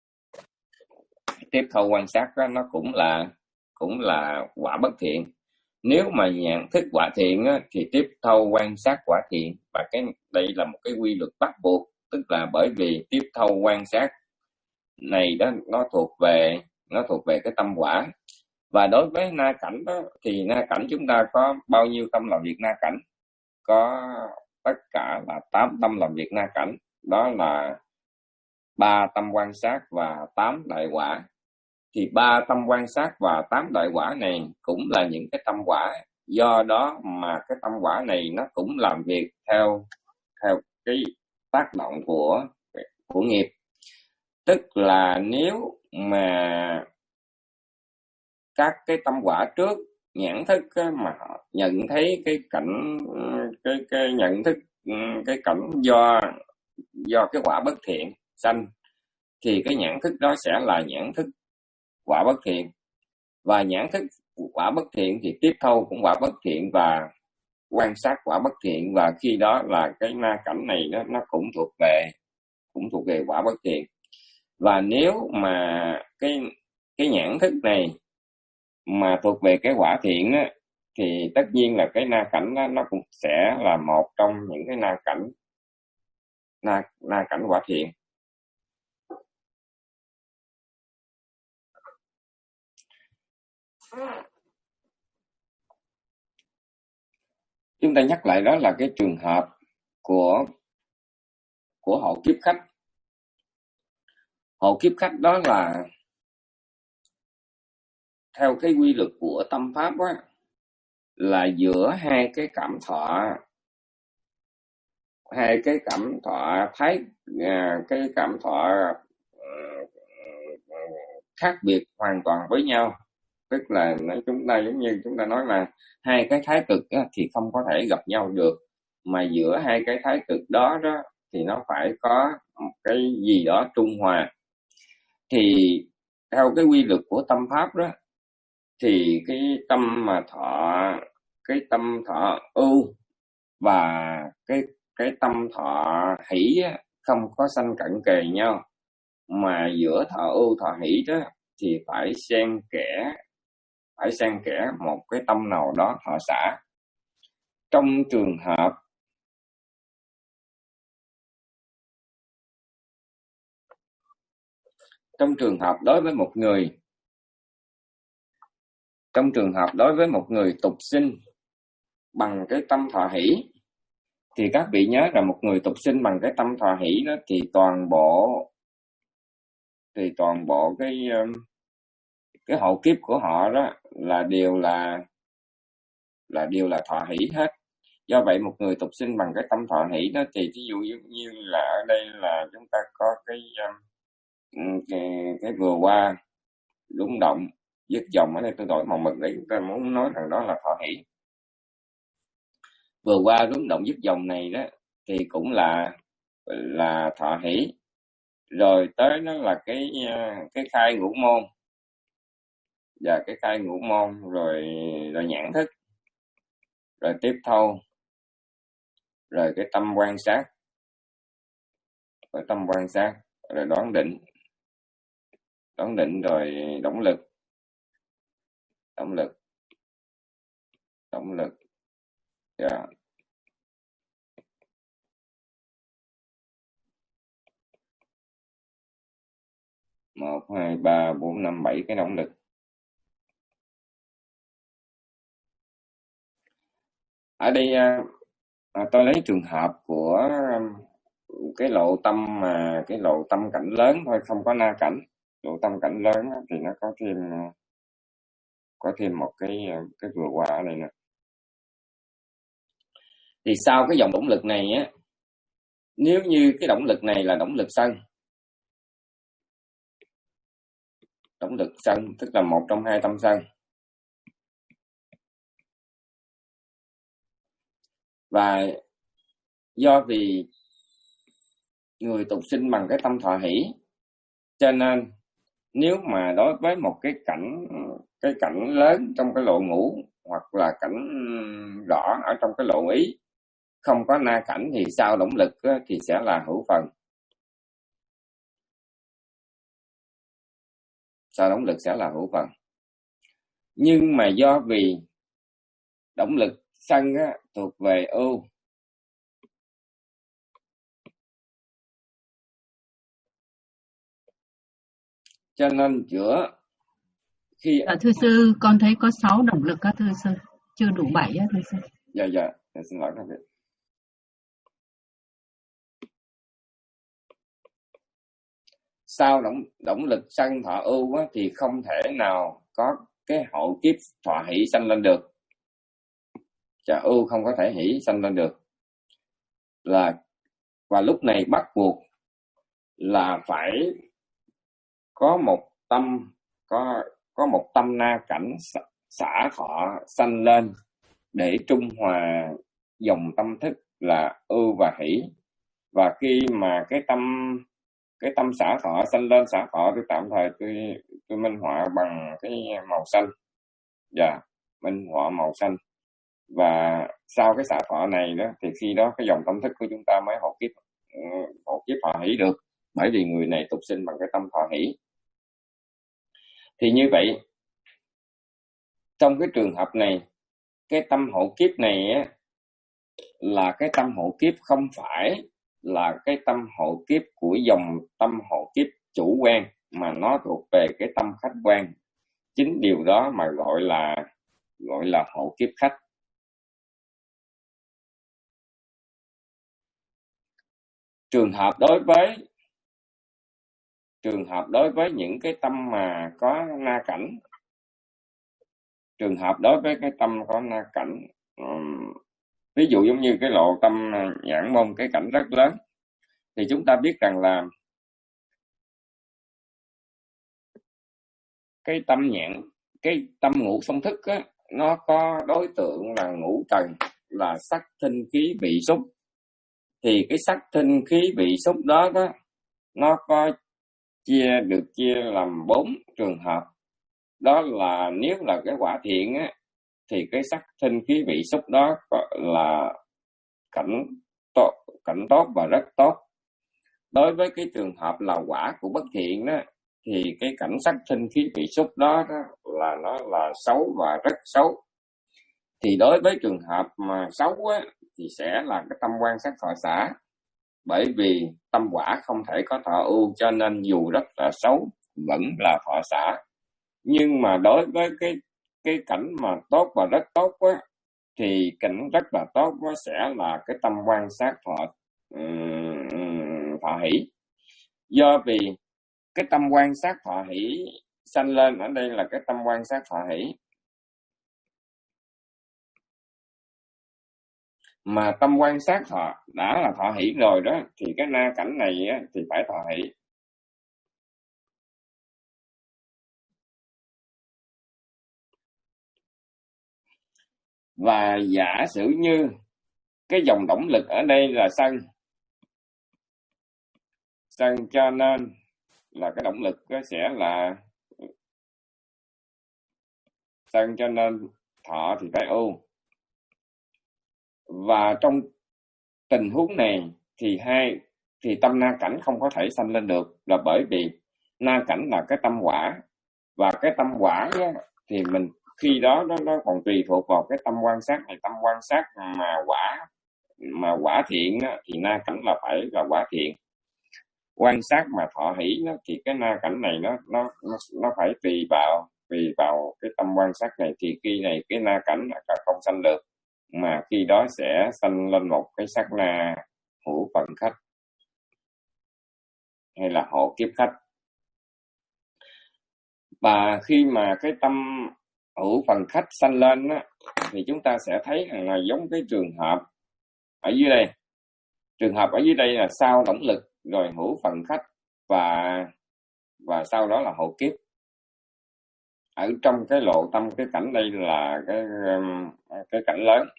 [SPEAKER 3] tiếp thâu quan sát đó, nó cũng là cũng là quả bất thiện. Nếu mà nhãn thức quả thiện á, thì tiếp thâu quan sát quả thiện. Và cái đây là một cái quy luật bắt buộc, tức là bởi vì tiếp thâu quan sát này đó nó thuộc về nó thuộc về cái tâm quả. Và đối với na cảnh đó, thì na cảnh chúng ta có bao nhiêu tâm làm việc na cảnh? Có tất cả là tám tâm làm việc na cảnh, đó là ba tâm quan sát và tám đại quả. Thì ba tâm quan sát và tám đại quả này cũng là những cái tâm quả, do đó mà cái tâm quả này nó cũng làm việc theo theo cái tác động của của nghiệp. Tức là nếu mà các cái tâm quả trước nhãn thức mà họ nhận thấy cái cảnh cái cái nhận thức cái cảnh do do cái quả bất thiện sanh, thì cái nhãn thức đó sẽ là nhãn thức quả bất thiện. Và nhãn thức quả bất thiện thì tiếp thâu cũng quả bất thiện và quan sát quả bất thiện, và khi đó là cái na cảnh này nó nó cũng thuộc về cũng thuộc về quả bất thiện. Và nếu mà cái cái nhãn thức này mà thuộc về cái quả thiện á, thì tất nhiên là cái na cảnh đó, nó cũng sẽ là một trong những cái na cảnh na na cảnh quả thiện. Chúng ta nhắc lại đó là cái trường hợp của của hộ kiếp khách. Hộ kiếp khách đó là theo cái quy luật của tâm pháp á, là giữa hai cái cảm thọ hai cái cảm thọ thái à, cái cảm thọ uh, khác biệt hoàn toàn với nhau. Tức là chúng ta giống như chúng ta nói là hai cái thái cực á, thì không có thể gặp nhau được, mà giữa hai cái thái cực đó đó thì nó phải có một cái gì đó trung hòa. Thì theo cái quy luật của tâm pháp đó, thì cái tâm mà thọ cái tâm thọ ưu và cái cái tâm thọ hỷ á, không có sanh cận kề nhau, mà giữa thọ ưu thọ hỷ đó thì phải xen kẽ phải xen kẽ một cái tâm nào đó thọ xả. Trong trường hợp trong trường hợp đối với một người trong trường hợp đối với một người tục sinh bằng cái tâm thọ hỷ, thì các vị nhớ là một người tục sinh bằng cái tâm thọ hỷ đó, thì toàn bộ thì toàn bộ cái cái hậu kiếp của họ đó là đều là là đều là thọ hỷ hết. Do vậy một người tục sinh bằng cái tâm thọ hỷ đó, thì ví dụ như là ở đây là chúng ta có cái cái, cái vừa qua rung động dứt dòng. Ở đây tôi đổi màu mực để chúng ta muốn nói rằng đó là thọ hỷ. Vừa qua rung động dứt dòng này đó thì cũng là là thọ hỷ, rồi tới nó là cái cái khai ngũ môn, và cái khai ngũ môn rồi rồi nhãn thức, rồi tiếp thâu, rồi cái tâm quan sát, rồi tâm quan sát, rồi đoán định, đoán định rồi động lực, động lực, động lực, yeah. một, hai, ba, bốn, năm, bảy cái động lực. Ở đây à, tôi lấy trường hợp của cái lộ tâm mà cái lộ tâm cảnh lớn thôi, không có na cảnh. Lộ tâm cảnh lớn thì nó có thêm có thêm một cái cái vừa qua ở đây nè. Thì sau cái dòng động lực này á, nếu như cái động lực này là động lực sân, động lực sân tức là một trong hai tâm sân, và do vì người tục sinh bằng cái tâm thọ hỷ, cho nên nếu mà đối với một cái cảnh cái cảnh lớn trong cái lộ ngũ, hoặc là cảnh rõ ở trong cái lộ ý, không có na cảnh, thì sau động lực á, thì sẽ là hữu phần. Sau động lực sẽ là hữu phần. Nhưng mà do vì động lực sân á, thuộc về ưu, cho nên giữa khi
[SPEAKER 2] à, thưa sư, con thấy có sáu động lực á thưa sư, chưa đủ bảy á thưa sư.
[SPEAKER 3] Dạ dạ, xin lỗi các vị. Sau động động lực sân thọ ưu á, thì không thể nào có cái hộ kiếp thọ hỷ sanh lên được. Chà, ưu không có thể hỷ sanh lên được. Là và lúc này bắt buộc là phải có một tâm có có một tâm na cảnh xả thọ sanh lên để trung hòa dòng tâm thức là ưu và hỷ. Và khi mà cái tâm cái tâm xả thọ sanh lên, xả thọ tôi tạm thời tôi tôi minh họa bằng cái màu xanh. Dạ, yeah, minh họa màu xanh. Và sau cái xả thọ này đó thì khi đó cái dòng tâm thức của chúng ta mới hộ kiếp hộ kiếp thọ hỷ được, bởi vì người này tục sinh bằng cái tâm thọ hỷ. Thì như vậy, trong cái trường hợp này, cái tâm hộ kiếp này á, là cái tâm hộ kiếp không phải là cái tâm hộ kiếp của dòng tâm hộ kiếp chủ quan, mà nó thuộc về cái tâm khách quan. Chính điều đó mà gọi là gọi là hộ kiếp khách. Trường hợp đối với trường hợp đối với những cái tâm mà có na cảnh, trường hợp đối với cái tâm có na cảnh, um, ví dụ giống như cái lộ tâm nhãn môn, cái cảnh rất lớn, thì chúng ta biết rằng là cái tâm nhãn, cái tâm ngũ song thức á, nó có đối tượng là ngũ trần, là sắc thinh khí vị xúc. Thì cái sắc thinh khí vị xúc đó, đó nó có chia được chia làm bốn trường hợp. Đó là nếu là cái quả thiện á, thì cái sắc thinh khí vị xúc đó là cảnh tốt, cảnh tốt và rất tốt. Đối với cái trường hợp là quả của bất thiện đó, thì cái cảnh sắc thinh khí vị xúc đó, đó là nó là xấu và rất xấu. Thì đối với trường hợp mà xấu á, thì sẽ là cái tâm quan sát thọ xả. Bởi vì tâm quả không thể có thọ ưu, cho nên dù rất là xấu vẫn là thọ xả. Nhưng mà đối với cái cái cảnh mà tốt và rất tốt á, thì cảnh rất là tốt nó sẽ là cái tâm quan sát thọ um, thọ hỷ. Do vì cái tâm quan sát thọ hỷ sanh lên ở đây là cái tâm quan sát thọ hỷ, mà tâm quan sát thọ đã là thọ hỷ rồi đó, thì cái na cảnh này á, thì phải thọ hỷ. Và giả sử như cái dòng động lực ở đây là sân, Sân cho nên là cái động lực nó sẽ là sân cho nên thọ thì phải ưu. Và trong tình huống này thì hai thì tâm na cảnh không có thể sanh lên được, là bởi vì na cảnh là cái tâm quả, và cái tâm quả đó, thì mình khi đó nó, nó còn tùy thuộc vào cái tâm quan sát này. Tâm quan sát mà quả mà quả thiện đó, thì na cảnh là phải là quả thiện. Quan sát mà thọ hỷ đó, thì cái na cảnh này nó nó nó, nó phải tùy vào tùy vào cái tâm quan sát này, thì khi này cái na cảnh là không sanh được, mà khi đó sẽ sanh lên một cái sát na hữu phần khách hay là hộ kiếp khách. Và khi mà cái tâm hữu phần khách sanh lên á, thì chúng ta sẽ thấy rằng là giống cái trường hợp ở dưới đây. Trường hợp ở dưới đây là sau động lực, rồi hữu phần khách, và và sau đó là hộ kiếp. Ở trong cái lộ tâm, cái cảnh đây là cái cái cảnh lớn.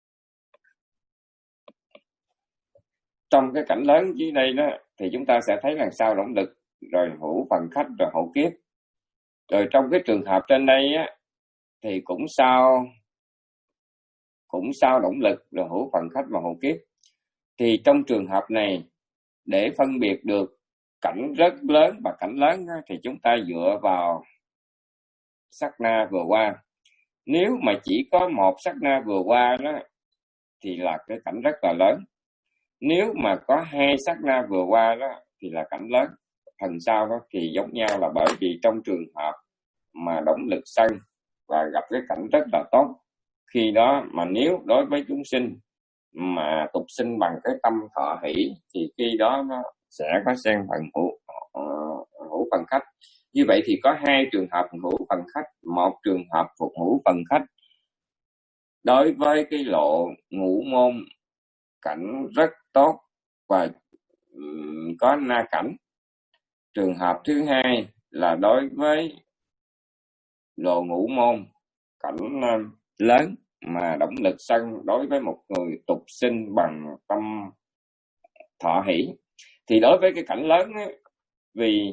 [SPEAKER 3] Trong cái cảnh lớn dưới đây đó thì chúng ta sẽ thấy là sau động lực, rồi hữu phần khách, rồi hộ kiếp. Rồi trong cái trường hợp trên đây á, thì cũng sau cũng sau động lực, rồi hữu phần khách và hộ kiếp. Thì trong trường hợp này, để phân biệt được cảnh rất lớn và cảnh lớn á, thì chúng ta dựa vào sát na vừa qua. Nếu mà chỉ có một sát na vừa qua đó thì là cái cảnh rất là lớn. Nếu mà có hai sát na vừa qua đó thì là cảnh lớn. Phần sau đó thì giống nhau, là bởi vì trong trường hợp mà động lực sân và gặp cái cảnh rất là tốt, khi đó mà nếu đối với chúng sinh mà tục sinh bằng cái tâm thọ hỷ, thì khi đó nó sẽ có xen phần hữu, uh, hữu phần khách. Như vậy thì có hai trường hợp hữu phần khách. Một trường hợp phục hữu phần khách đối với cái lộ ngũ môn cảnh rất tốt và um, có na cảnh. Trường hợp thứ hai là đối với lộ ngũ môn cảnh uh, lớn mà động lực sân đối với một người tục sinh bằng tâm thọ hỷ. Thì đối với cái cảnh lớn ấy, vì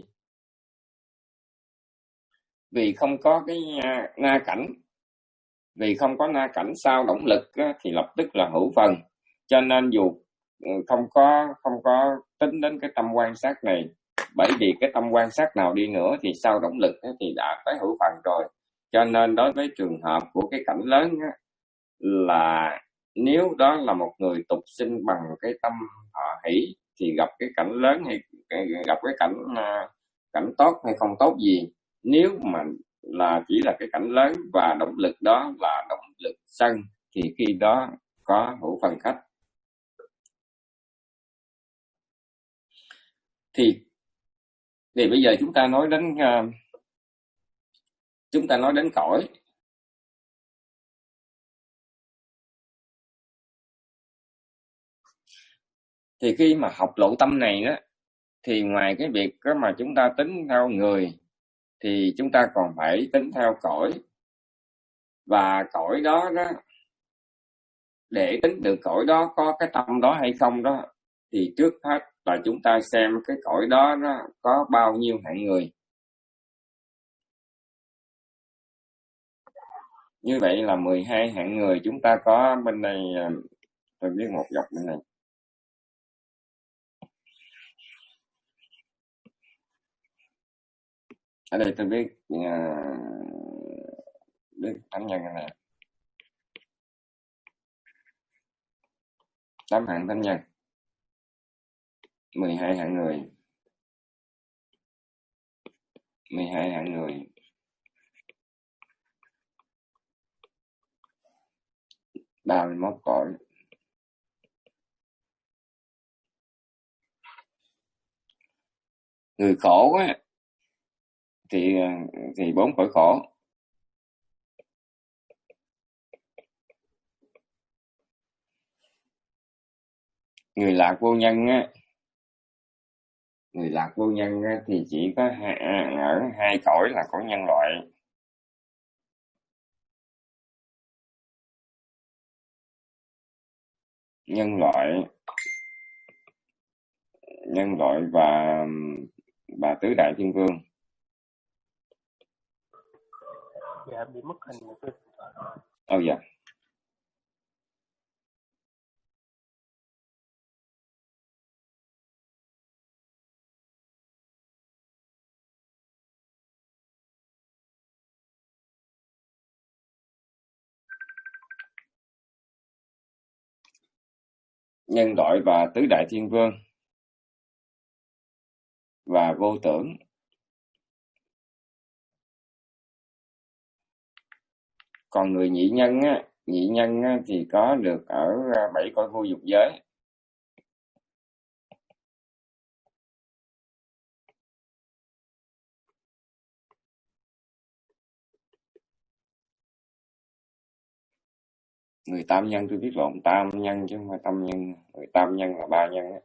[SPEAKER 3] vì không có cái na cảnh, vì không có na cảnh sau động lực á, thì lập tức là hữu phần. Cho nên dù không có không có tính đến cái tâm quan sát này, bởi vì cái tâm quan sát nào đi nữa thì sau động lực á, thì đã tới hữu phần rồi. Cho nên đối với trường hợp của cái cảnh lớn á, là nếu đó là một người tục sinh bằng cái tâm thọ hỷ, thì gặp cái cảnh lớn hay gặp cái cảnh cảnh tốt hay không tốt gì, nếu mà là chỉ là cái cảnh lớn và động lực đó là động lực sân, thì khi đó có hữu phần khách. Thì thì bây giờ chúng ta nói đến uh, chúng ta nói đến cõi. Thì khi mà học lộ tâm này đó, thì ngoài cái việc đó mà chúng ta tính theo người, thì chúng ta còn phải tính theo cõi. Và cõi đó đó, để tính được cõi đó có cái tâm đó hay không đó, thì trước hết là chúng ta xem cái cõi đó nó có bao nhiêu hạng người. Như vậy là mười hai hạng người. Chúng ta có bên đây, tôi viết một dọc bên này. Ở đây tôi viết uh, viết thánh nhân này, tám hạng thánh nhân, mười hai hạng người, mười hai hạng người. ba mươi mốt cõi. Người khổ á, thì thì bốn cõi khổ. Người lạc vô nhân á, người lạc vô nhân á, thì chỉ có hai, ở hai cõi là cõi nhân loại. Nhân loại nhân loại và và tứ đại thiên vương.
[SPEAKER 4] Dạ bị mất hình rồi thưa Thượng tọa.
[SPEAKER 3] Ồ dạ. Nhân loại và tứ đại thiên vương và vô tưởng. Còn người nhị nhân á, nhị nhân á, thì có được ở bảy cõi vô dục giới. Người tam nhân, tôi biết lộn, tam nhân chứ không phải tâm nhân. Người tam nhân là ba nhân á.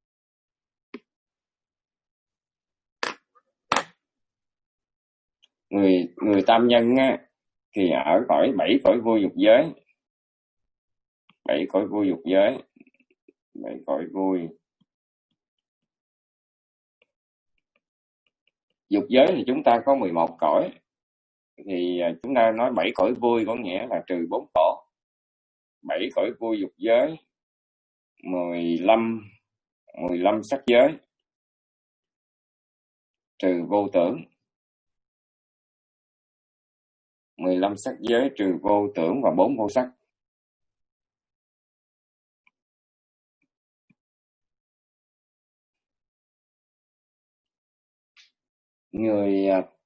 [SPEAKER 3] Người người tam nhân á thì ở cõi bảy cõi vô dục giới. Bảy cõi vô dục giới. Bảy cõi vui. Dục giới thì chúng ta có mười một cõi. Thì chúng ta nói bảy cõi vui có nghĩa là trừ bốn khổ. Bảy cõi vui dục giới, mười lăm mười lăm sắc giới, trừ vô tưởng. mười lăm sắc giới trừ vô tưởng và bốn vô sắc. Người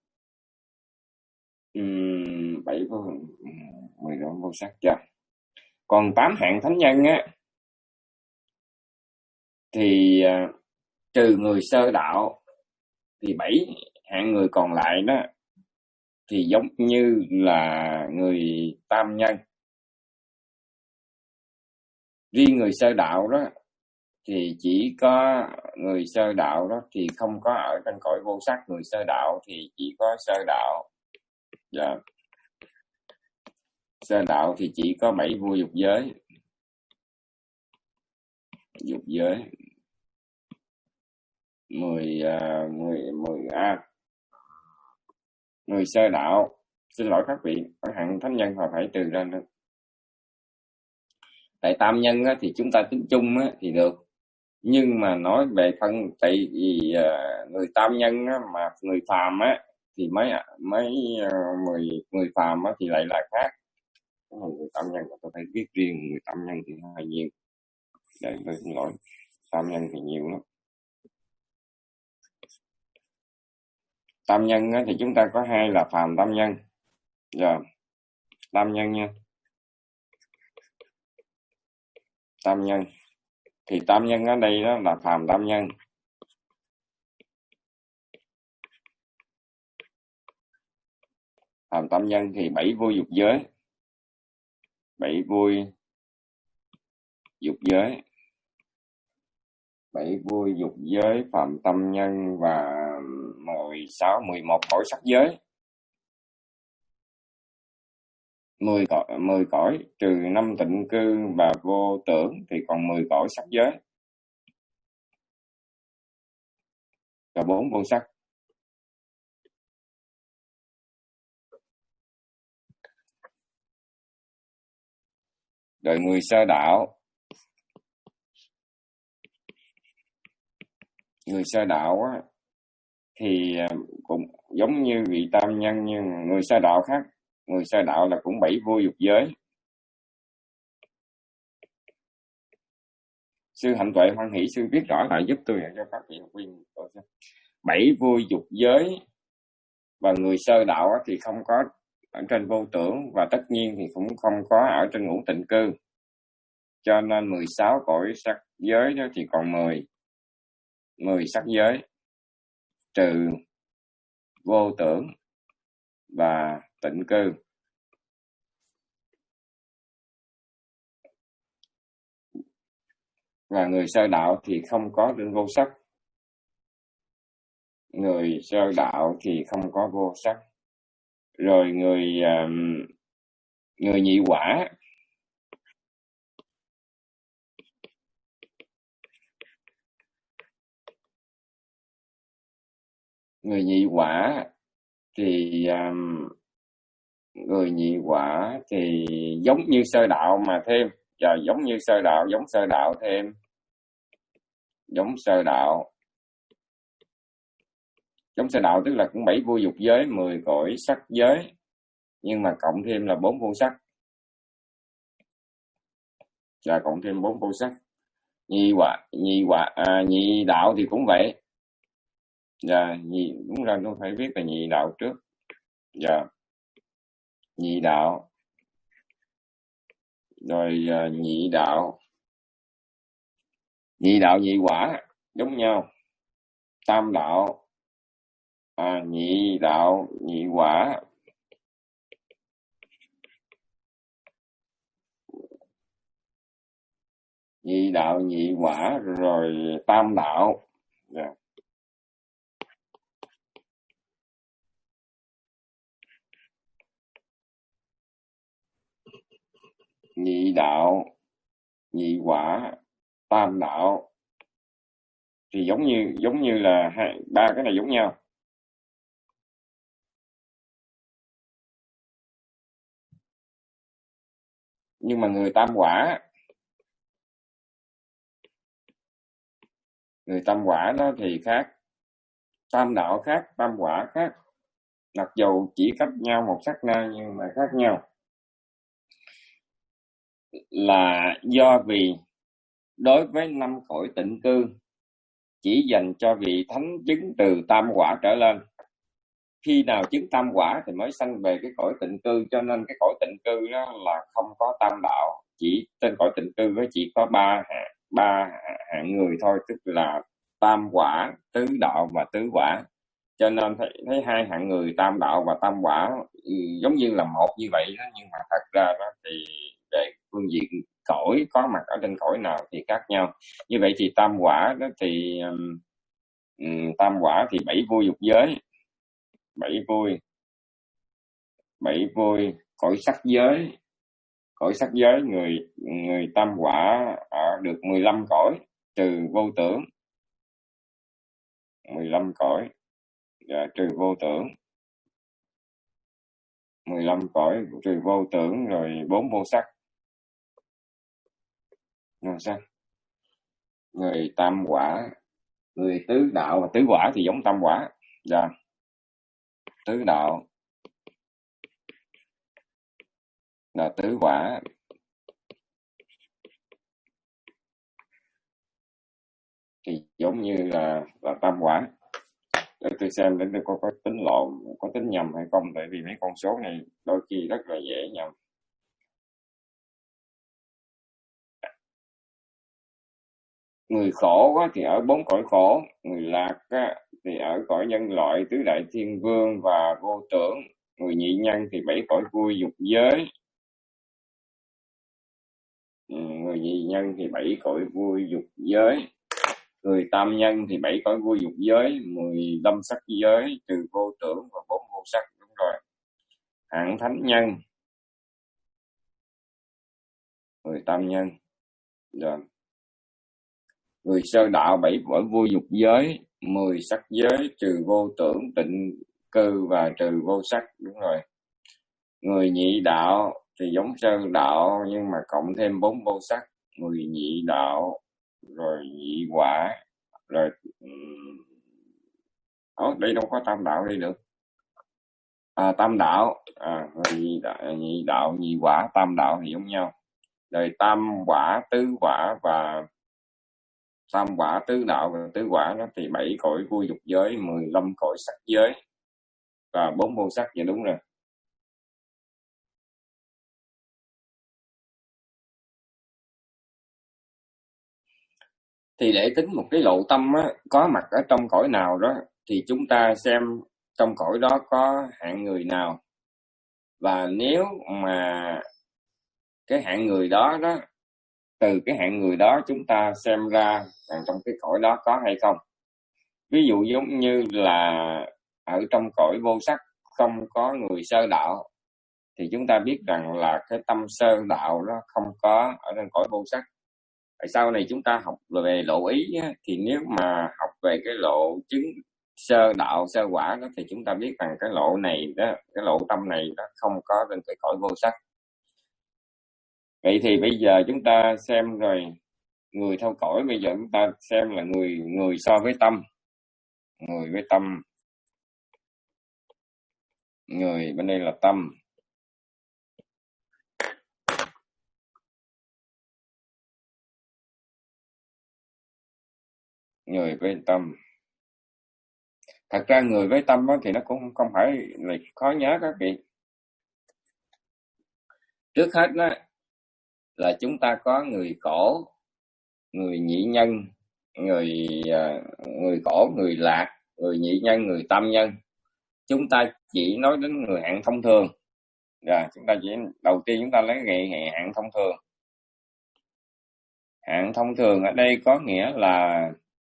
[SPEAKER 3] um, bảy vô mười lăm vô sắc chưa. Còn tám hạng thánh nhân á thì uh, trừ người sơ đạo thì bảy hạng người còn lại đó thì giống như là người tam nhân. Riêng người sơ đạo đó thì chỉ có người sơ đạo đó thì không có ở trên cõi vô sắc. Người sơ đạo thì chỉ có sơ đạo. Dạ. Sơ đạo thì chỉ có bảy vô dục giới. Dục giới mười uh, mười mười a. Người sơ đạo, xin lỗi các vị, ở hạng thánh nhân họ phải trừ ra nữa. Tại tam nhân á, thì chúng ta tính chung á, thì được, nhưng mà nói về thân, tại vì uh, người tam nhân á, mà người phàm á thì mấy mấy uh, mười người phàm á thì lại là khác. Người tam nhân tôi phải biết riêng, người tam nhân thì hơi nhiều. Để tôi xin lỗi, tam nhân thì nhiều lắm. Tam nhân á, thì chúng ta có hai là phàm tam nhân. Giờ tam nhân nha. Tam nhân thì tam nhân ở đây đó là phàm tam nhân. Phàm tam nhân thì bảy vui dục giới. Bảy vui dục giới. Bảy vui dục giới, phàm tam nhân và mười sáu, mười một cõi sắc giới. mười cõi, mười cõi trừ năm tịnh cư và vô tưởng thì còn mười cõi sắc giới. Và bốn vô sắc. Rồi người sơ đạo. Người sơ đạo á, thì cũng giống như vị tam nhân, nhưng người sơ đạo khác. Người sơ đạo là cũng bảy vô dục giới. Sư Hạnh Tuệ hoan hỷ sư viết rõ lại giúp tôi cho các vị học viên. Bảy vô dục giới và người sơ đạo á, thì không có ở trên vô tưởng, và tất nhiên thì cũng không có ở trên ngũ tịnh cư. Cho nên mười sáu cõi sắc giới đó thì còn mười. mười sắc giới trừ vô tưởng và tịnh cư. Và người sơ đạo thì không có trên vô sắc. Người sơ đạo thì không có vô sắc. Rồi người người nhị quả. Người nhị quả thì um, người nhị quả thì giống như sơ đạo mà thêm, và giống như sơ đạo, giống sơ đạo thêm, giống sơ đạo, giống sơ đạo tức là cũng bảy vô dục giới, mười cõi sắc giới, nhưng mà cộng thêm là bốn vô sắc, và cộng thêm bốn vô sắc. Nhị quả, nhị quả, à, nhị đạo thì cũng vậy. Dạ, nhị đúng ra tôi phải viết là nhị đạo trước. Dạ, nhị đạo, rồi à, nhị đạo, nhị đạo nhị quả giống nhau. Tam đạo, à, nhị đạo nhị quả, nhị đạo nhị quả, rồi tam đạo. Yeah. Nhị đạo nhị quả, tam đạo thì giống như giống như là hai ba cái này giống nhau. Nhưng mà người tam quả, người tam quả đó thì khác, tam đạo khác, tam quả khác, mặc dù chỉ cách nhau một sát na nhưng mà khác nhau, là do vì đối với năm cõi tịnh cư chỉ dành cho vị thánh chứng từ tam quả trở lên. Khi nào chứng tam quả thì mới sanh về cái cõi tịnh cư, cho nên cái cõi tịnh cư đó là không có tam đạo, chỉ trên cõi tịnh cư đó chỉ có ba hạng ba hạng người thôi, tức là tam quả, tứ đạo và tứ quả. Cho nên thấy, thấy hai hạng người tam đạo và tam quả giống như là một như vậy đó, nhưng mà thật ra đó thì về phương diện cõi, có mặt ở trên cõi nào thì khác nhau. Như vậy thì tam quả đó thì um, tam quả thì bảy vô dục giới, bảy vui, bảy vui cõi sắc giới, cõi sắc giới người người tam quả ở được mười lăm cõi trừ vô tưởng, mười lăm cõi và trừ vô tưởng, mười lăm cõi trừ vô tưởng, rồi bốn vô sắc. Vô sắc, người tam quả, người tứ đạo và tứ quả thì giống tam quả. Dạ, tứ đạo là tứ quả, thì giống như là là tam quả. Để tôi xem để tôi có, có tính lộn, có tính nhầm hay không, tại vì mấy con số này đôi khi rất là dễ nhầm. Người khổ á, thì ở bốn cõi khổ, người lạc á, thì ở cõi nhân loại, tứ đại thiên vương và vô tưởng. Người nhị nhân thì bảy cõi vui dục giới, người nhị nhân thì bảy cõi vui dục giới. Người tam nhân thì bảy cõi vui dục giới, mười lăm sắc giới trừ vô tưởng và bốn vô sắc. Đúng rồi. Hạng thánh nhân, người tam nhân. Rồi. Người sơ đạo bảy cõi vui dục giới, mười sắc giới trừ vô tưởng, tịnh cư và trừ vô sắc. Đúng rồi. Người nhị đạo thì giống sơ đạo nhưng mà cộng thêm bốn vô sắc. Người nhị đạo, rồi nhị quả, rồi ở đây đâu có tam đạo đây được. À, tam đạo, à, nhị đạo, nhị đạo, nhị quả, tam đạo thì giống nhau. Rồi tam quả, tứ quả và tam quả, tứ đạo và tứ quả đó thì bảy cõi vui dục giới, mười lăm cõi sắc giới và bốn vô sắc. Vậy đúng rồi. Thì để tính một cái lộ tâm á, có mặt ở trong cõi nào đó thì chúng ta xem trong cõi đó có hạng người nào, và nếu mà cái hạng người đó đó, từ cái hạng người đó chúng ta xem ra rằng trong cái cõi đó có hay không. Ví dụ giống như là ở trong cõi vô sắc không có người sơ đạo, thì chúng ta biết rằng là cái tâm sơ đạo đó không có ở trong cõi vô sắc. Sau này chúng ta học về lộ ý á, thì nếu mà học về cái lộ chứng sơ đạo sơ quả đó, thì chúng ta biết rằng cái lộ này đó, cái lộ tâm này nó không có lên tới cõi vô sắc. Vậy thì bây giờ chúng ta xem rồi, người theo cõi, bây giờ chúng ta xem là người người so với tâm, người với tâm, người bên đây là tâm, người với tâm. Thật ra người với tâm đó, thì nó cũng không phải là khó nhớ các vị. Trước hết đó là chúng ta có người khổ, người nhị nhân, người người khổ, người lạc, người nhị nhân, người tam nhân. Chúng ta chỉ nói đến người hạng thông thường. Rồi chúng ta chỉ đầu tiên chúng ta lấy ngày hạng thông thường. Hạng thông thường ở đây có nghĩa là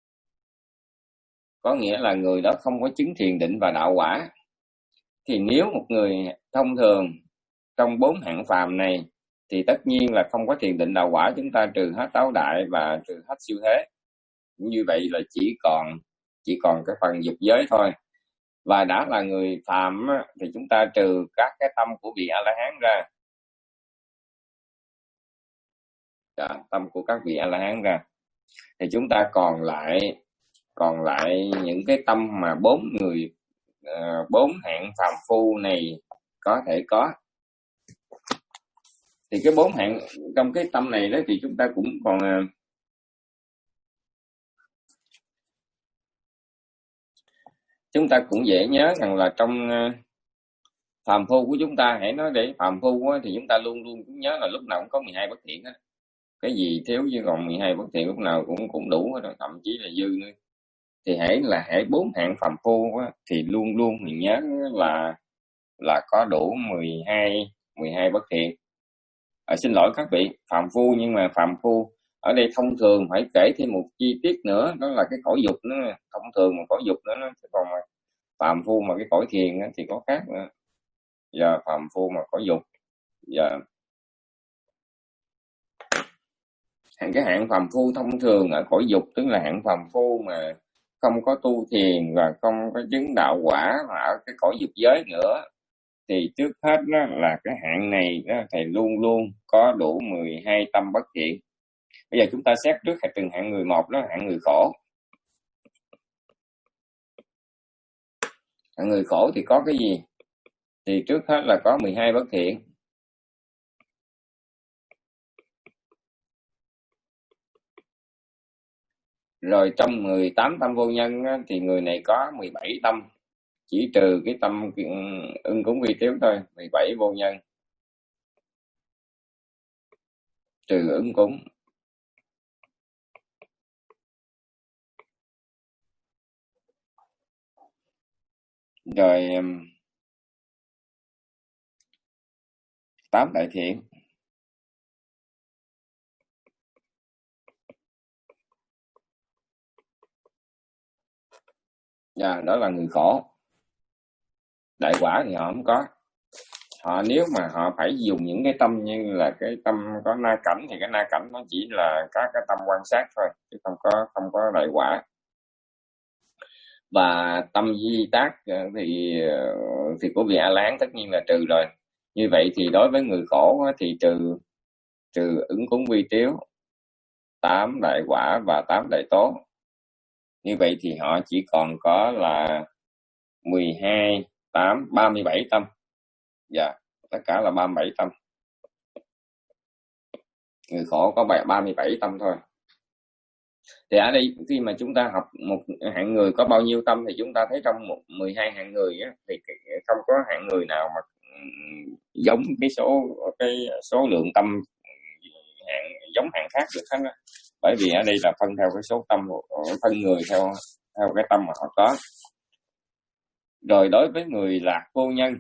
[SPEAKER 3] có nghĩa là người đó không có chứng thiền định và đạo quả. Thì nếu một người thông thường trong bốn hạng phàm này thì tất nhiên là không có thiền định đạo quả, chúng ta trừ hết táo đại và trừ hết siêu thế. Như vậy là chỉ còn chỉ còn cái phần dục giới thôi. Và đã là người phàm thì chúng ta trừ các cái tâm của vị A-la-hán ra. Dạ, tâm của các vị A-la-hán ra. Thì chúng ta còn lại còn lại những cái tâm mà bốn người uh, bốn hạng phàm phu này có thể có. Thì cái bốn hạng trong cái tâm này đó thì chúng ta cũng còn uh, chúng ta cũng dễ nhớ rằng là trong uh, phàm phu của chúng ta, hãy nói để phàm phu á, thì chúng ta luôn luôn cũng nhớ là lúc nào cũng có mười hai bất thiện á. Cái gì thiếu chứ còn mười hai bất thiện lúc nào cũng cũng đủ rồi, thậm chí là dư nữa. Thì hãy là hãy bốn hạng phàm phu á, thì luôn luôn mình nhớ là là có đủ mười hai bất thiện. À, xin lỗi các vị, phàm phu, nhưng mà phàm phu ở đây thông thường phải kể thêm một chi tiết nữa, đó là cái cõi dục nữa. Thông thường mà cõi dục nữa, nó còn mà phàm phu mà cái cõi thiền á, thì có khác nữa. Giờ phàm phu mà cõi dục, giờ hạng cái hạng phàm phu thông thường ở cõi dục, tức là hạng phàm phu mà không có tu thiền và không có chứng đạo quả mà ở cái cõi dục giới nữa, thì trước hết đó là cái hạng này đó, thầy luôn luôn có đủ mười hai tâm bất thiện. Bây giờ chúng ta xét trước hạng từng hạng người một, đó hạng người khổ. Hạng người khổ thì có cái gì? Thì trước hết là có mười hai bất thiện. Rồi trong mười tám tâm vô nhân á, thì người này có mười bảy tâm, chỉ trừ cái tâm ưng cúng vi tiếu thôi, mười bảy vô nhân, trừ ứng cúng. Rồi tám đại thiện. Dạ, đó là người khổ. Đại quả thì họ không có. Họ nếu mà họ phải dùng những cái tâm như là cái tâm có na cảnh, thì cái na cảnh nó chỉ là các cái tâm quan sát thôi, chứ không có không có đại quả. Và tâm di tác thì thì của vị A-la-hán tất nhiên là trừ rồi. Như vậy thì đối với người khổ thì trừ trừ ứng cúng vi tiếu, tám đại quả và tám đại tố. Như vậy thì họ chỉ còn có là mười hai, tám, ba mươi bảy tâm. Dạ, tất cả là ba mươi bảy tâm. Người khổ có ba mươi bảy tâm thôi. Thì ở đây khi mà chúng ta học một hạng người có bao nhiêu tâm thì chúng ta thấy trong một mười hai hạng người á, thì không có hạng người nào mà giống cái số cái số lượng tâm hạng giống hạng khác được hết á. Bởi vì ở đây là phân theo cái số tâm, phân người theo theo cái tâm mà họ có. Rồi đối với người lạc vô nhân,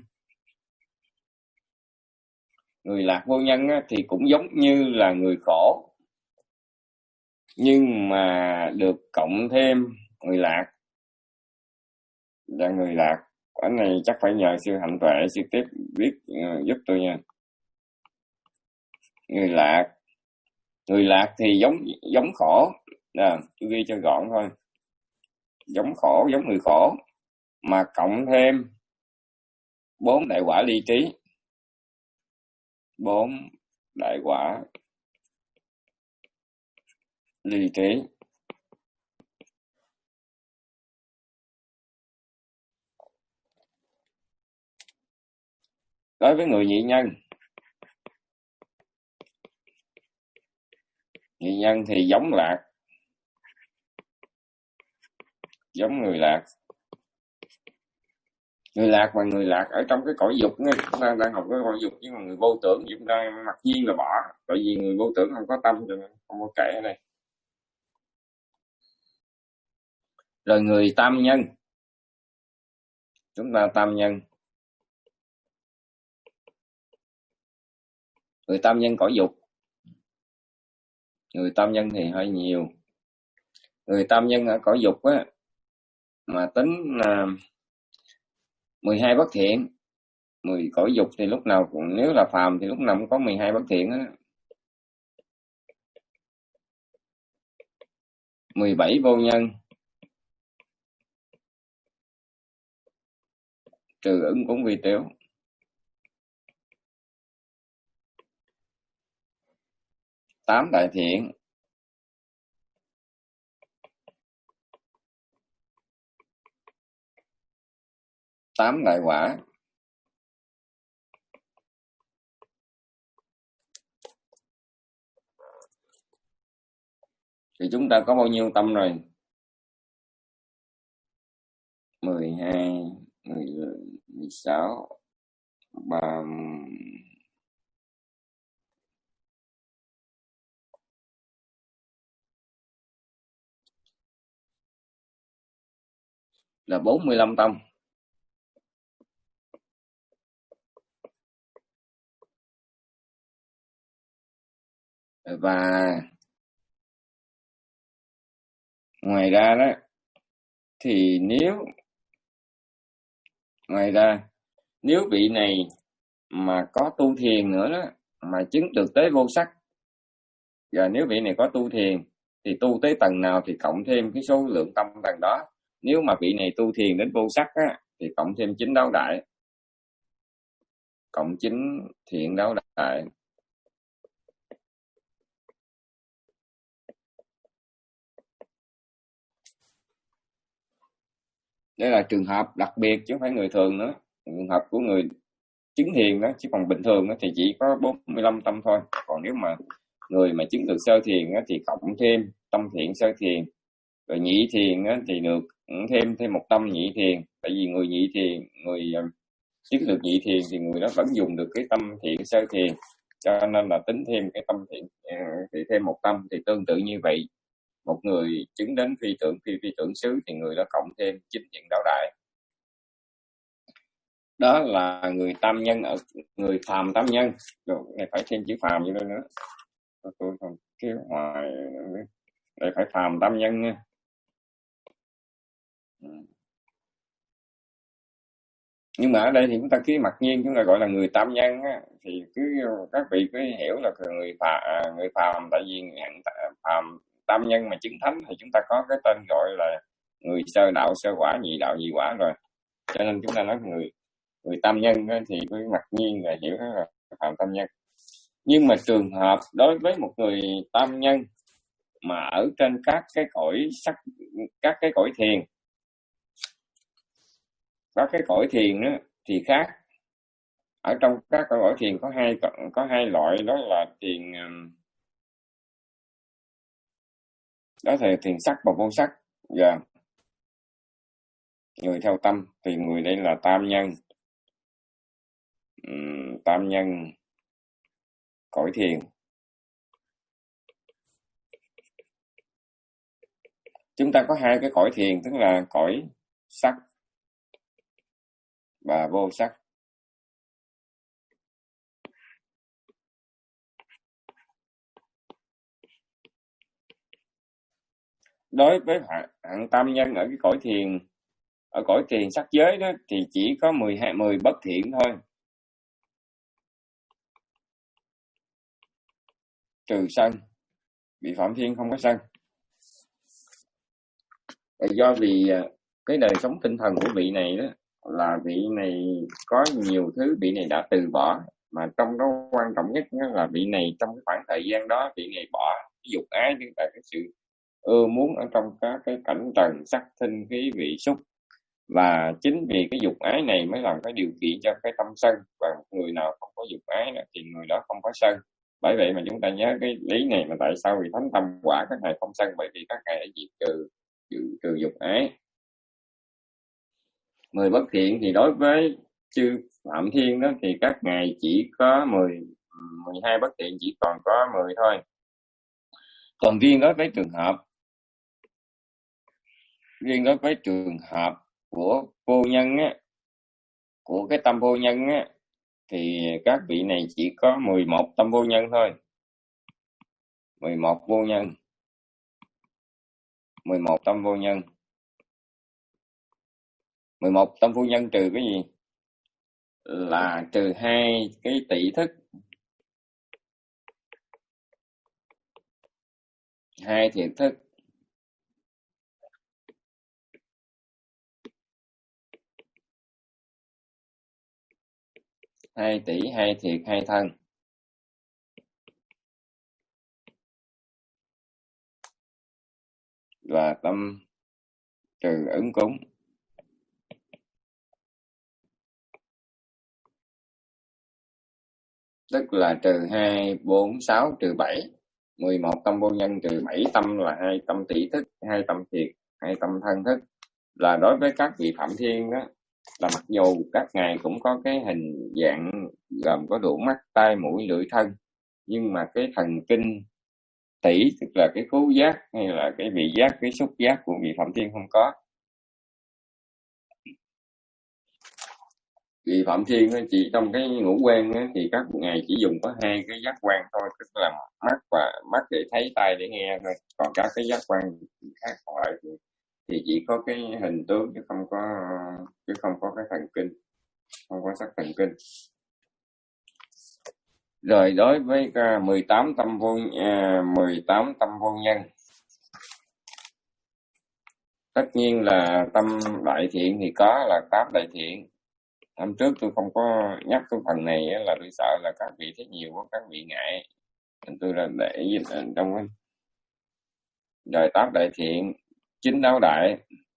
[SPEAKER 3] người lạc vô nhân á, thì cũng giống như là người khổ, nhưng mà được cộng thêm người lạc. Và người lạc ở này chắc phải nhờ sư Hạnh Tuệ sư tiếp viết uh, giúp tôi nha. Người lạc người lạc thì giống giống khổ. Đó, tôi ghi cho gọn thôi. giống khổ, giống người khổ, mà cộng thêm bốn đại quả ly trí, bốn đại quả ly trí. Đối với người nhị nhân, nhị nhân thì giống lạc, giống người lạc. Người lạc và người lạc ở trong cái cõi dục nha, chúng ta đang học cái cõi dục, nhưng mà người vô tưởng chúng ta mặc nhiên là bỏ, tại vì người vô tưởng không có tâm cho nên không có kể ở đây. Rồi người tam nhân, chúng ta tam nhân, người tam nhân cõi dục, người tam nhân thì hơi nhiều. Người tam nhân ở cõi dục á, mà tính là mười hai bất thiện. Mười cõi dục thì lúc nào cũng, nếu là phàm thì lúc nào cũng có mười hai bất thiện á. mười bảy vô nhân, trừ ứng cúng vi tiếu. Tám đại thiện, tám đại quả. Thì chúng ta có bao nhiêu tâm rồi? mười hai, mười sáu, ba, là bốn mươi lăm tâm. Và ngoài ra đó, thì nếu ngoài ra nếu vị này mà có tu thiền nữa đó, mà chứng được tới vô sắc, và nếu vị này có tu thiền thì tu tới tầng nào thì cộng thêm cái số lượng tâm tầng đó. Nếu mà vị này tu thiền đến vô sắc á, thì cộng thêm chín đáo đại, cộng chín thiện đáo đại. Đây là trường hợp đặc biệt chứ không phải người thường nữa. Trường hợp của người chứng thiền đó, chứ còn bình thường đó thì chỉ có bốn mươi lăm tâm thôi. Còn nếu mà người mà chứng được sơ thiền đó, thì cộng thêm tâm thiện sơ thiền. Rồi nhị thiền đó, thì được thêm thêm một tâm nhị thiền. Tại vì người nhị thiền, người chứng được nhị thiền thì người đó vẫn dùng được cái tâm thiện sơ thiền, cho nên là tính thêm cái tâm thiện thì thêm một tâm. Thì tương tự như vậy, một người chứng đến phi tưởng phi phi tưởng xứ thì người đó cộng thêm chín thiện đáo đại. Đó là người tam nhân, ở người phàm tam nhân. Rồi này phải thêm chữ phàm như đó nữa, tôi còn kêu hoài, đây phải phàm tam nhân nha. Nhưng mà ở đây thì chúng ta cứ mặc nhiên chúng ta gọi là người tam nhân á, thì cứ các vị cứ hiểu là người phàm, người phàm, tại vì hạng phàm tam nhân mà chứng thánh thì chúng ta có cái tên gọi là người sơ đạo sơ quả, nhị đạo nhị quả rồi, cho nên chúng ta nói người người tam nhân á, thì cứ mặc nhiên là hiểu đó là phàm tam nhân. Nhưng mà trường hợp đối với một người tam nhân mà ở trên các cái cõi sắc, các cái cõi thiền, các cái cõi thiền đó thì khác. Ở trong các cõi thiền có hai có hai loại, đó là thiền đó là thiền sắc và vô sắc. Và yeah. Người theo tâm thì người đây là tam nhân, uhm, tam nhân cõi thiền. Chúng ta có hai cái cõi thiền, tức là cõi sắc và vô sắc. Đối với hạng tam nhân ở cái cõi thiền, ở cõi thiền sắc giới đó, thì chỉ có mười hai, mười bất thiện thôi, trừ sân. Vị Phạm Thiên không có sân. Do vì cái đời sống tinh thần của vị này đó là vị này có nhiều thứ vị này đã từ bỏ, mà trong đó quan trọng nhất là vị này trong cái khoảng thời gian đó vị này bỏ cái dục ái, tức là cái sự ưa muốn ở trong các cái cảnh trần sắc thinh khí vị xúc, và chính vì cái dục ái này mới làm cái điều kiện cho cái tâm sân, và người nào không có dục ái thì người đó không có sân. Bởi vậy mà chúng ta nhớ cái lý này mà tại sao vị thánh tâm quả các ngài không sân, bởi vì các ngài đã diệt trừ trừ, trừ dục ái. Mười bất thiện thì đối với chư Phạm Thiên đó thì các ngài chỉ có mười mười hai bất thiện, chỉ còn có mười thôi. Còn riêng đối với trường hợp riêng đối với trường hợp của vô nhân á, của cái tâm vô nhân á, thì các vị này chỉ có mười một tâm vô nhân thôi. mười một vô nhân. mười một tâm vô nhân. mười một tâm vô nhân trừ cái gì? Là trừ hai cái tỷ thức. Hai thiệt thức. Hai tỷ, hai thiệt, hai thân. Và tâm trừ ứng cúng. Tức là trừ hai, bốn, sáu, trừ bảy. mười một tâm vô nhân trừ bảy tâm là hai tâm tỷ thức, hai tâm thiệt, hai tâm thân thức. Là đối với các vị Phạm Thiên đó, là mặc dù các ngài cũng có cái hình dạng gồm có đủ mắt, tai, mũi, lưỡi, thân, nhưng mà cái thần kinh tỷ, tức là cái khứu giác hay là cái vị giác, cái xúc giác của vị Phạm Thiên không có. Vị Phạm Thiên chỉ trong cái ngũ quan thì các ngài chỉ dùng có hai cái giác quan thôi, tức là mắt và mắt để thấy, tai để nghe thôi. Còn các cái giác quan khác còn lại thì, thì chỉ có cái hình tướng chứ không có chứ không có cái thần kinh, không có sắc thần kinh. Rồi đối với mười tám tâm vô uh, mười tám tâm vô nhân, tất nhiên là tâm đại thiện thì có là tám đại thiện. Hôm trước tôi không có nhắc cái phần này là tôi sợ là các vị thấy nhiều quá, các vị ngại, tôi là để trong cái đời tám đại thiện, chín đáo đại,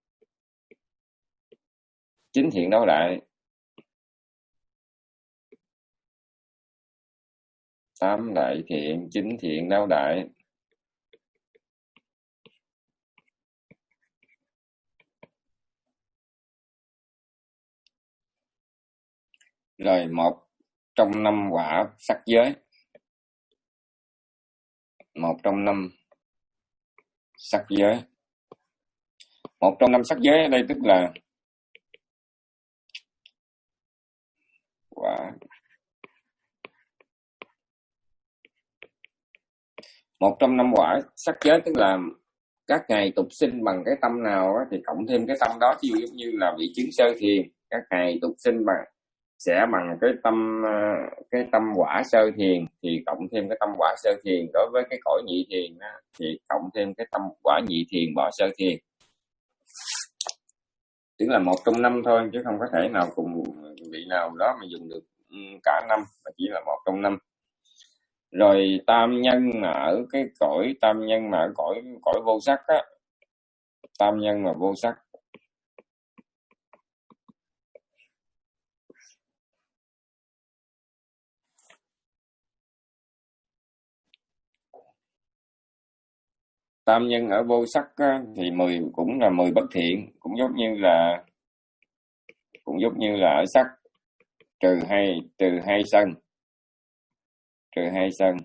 [SPEAKER 3] chín thiện đáo đại, tám đại thiện, chín thiện đáo đại. Rồi một trong năm quả sắc giới, một trong năm sắc giới, một trong năm sắc giới ở đây tức là quả, một trong năm quả sắc giới tức là các ngài tục sinh bằng cái tâm nào đó, thì cộng thêm cái tâm đó. Ví dụ giống như là vị chứng sơ thiền, các ngài tục sinh bằng sẽ bằng cái tâm cái tâm quả sơ thiền, thì cộng thêm cái tâm quả sơ thiền. Đối với cái cõi nhị thiền đó, thì cộng thêm cái tâm quả nhị thiền bỏ sơ thiền. Tức là một trong năm thôi, chứ không có thể nào cùng vị nào đó mà dùng được cả năm, mà chỉ là một trong năm. Rồi tam nhân mà ở cái cõi tam nhân mà ở cõi cõi vô sắc á, tam nhân mà vô sắc, tam nhân ở vô sắc á, thì mười cũng là mười bất thiện, cũng giống như là cũng giống như là ở sắc trừ hai trừ hai sân, trừ hai sân.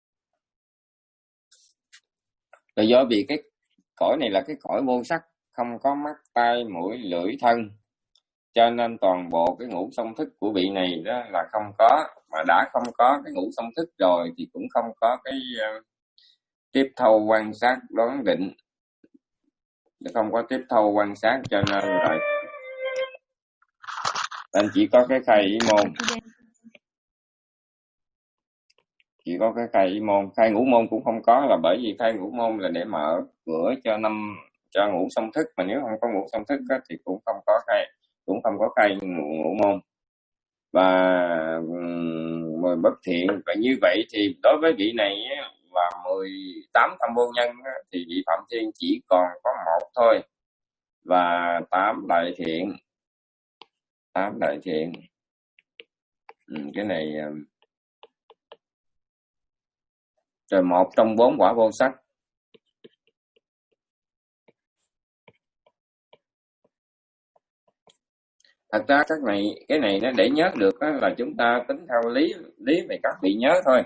[SPEAKER 3] Là do vì cái cõi này là cái cõi vô sắc, không có mắt, tai, mũi, lưỡi, thân, cho nên toàn bộ cái ngũ song thức của vị này đó là không có. Mà đã không có cái ngũ song thức rồi thì cũng không có cái uh, tiếp thâu quan sát đoán định, không có tiếp thâu quan sát, cho nên là nên chỉ có cái khai ý môn, chỉ có cái khai ý môn. Khai ngũ môn cũng không có, là bởi vì khai ngũ môn là để mở cửa cho năm cho ngũ song thức, mà nếu không có ngũ song thức á, thì cũng không có khai cũng không có khai ngũ, ngũ môn. Và um, bất thiện. Và như vậy thì đối với vị này á, là mười tám tâm vô nhân á, thì vị Phạm Thiên chỉ còn có một thôi, và tám đại thiện. Tám đại thiện. Ừ, cái này rồi một trong bốn quả vô sắc. Thật ra các này cái này nó để nhớ được đó, là chúng ta tính theo lý lý về các vị nhớ thôi.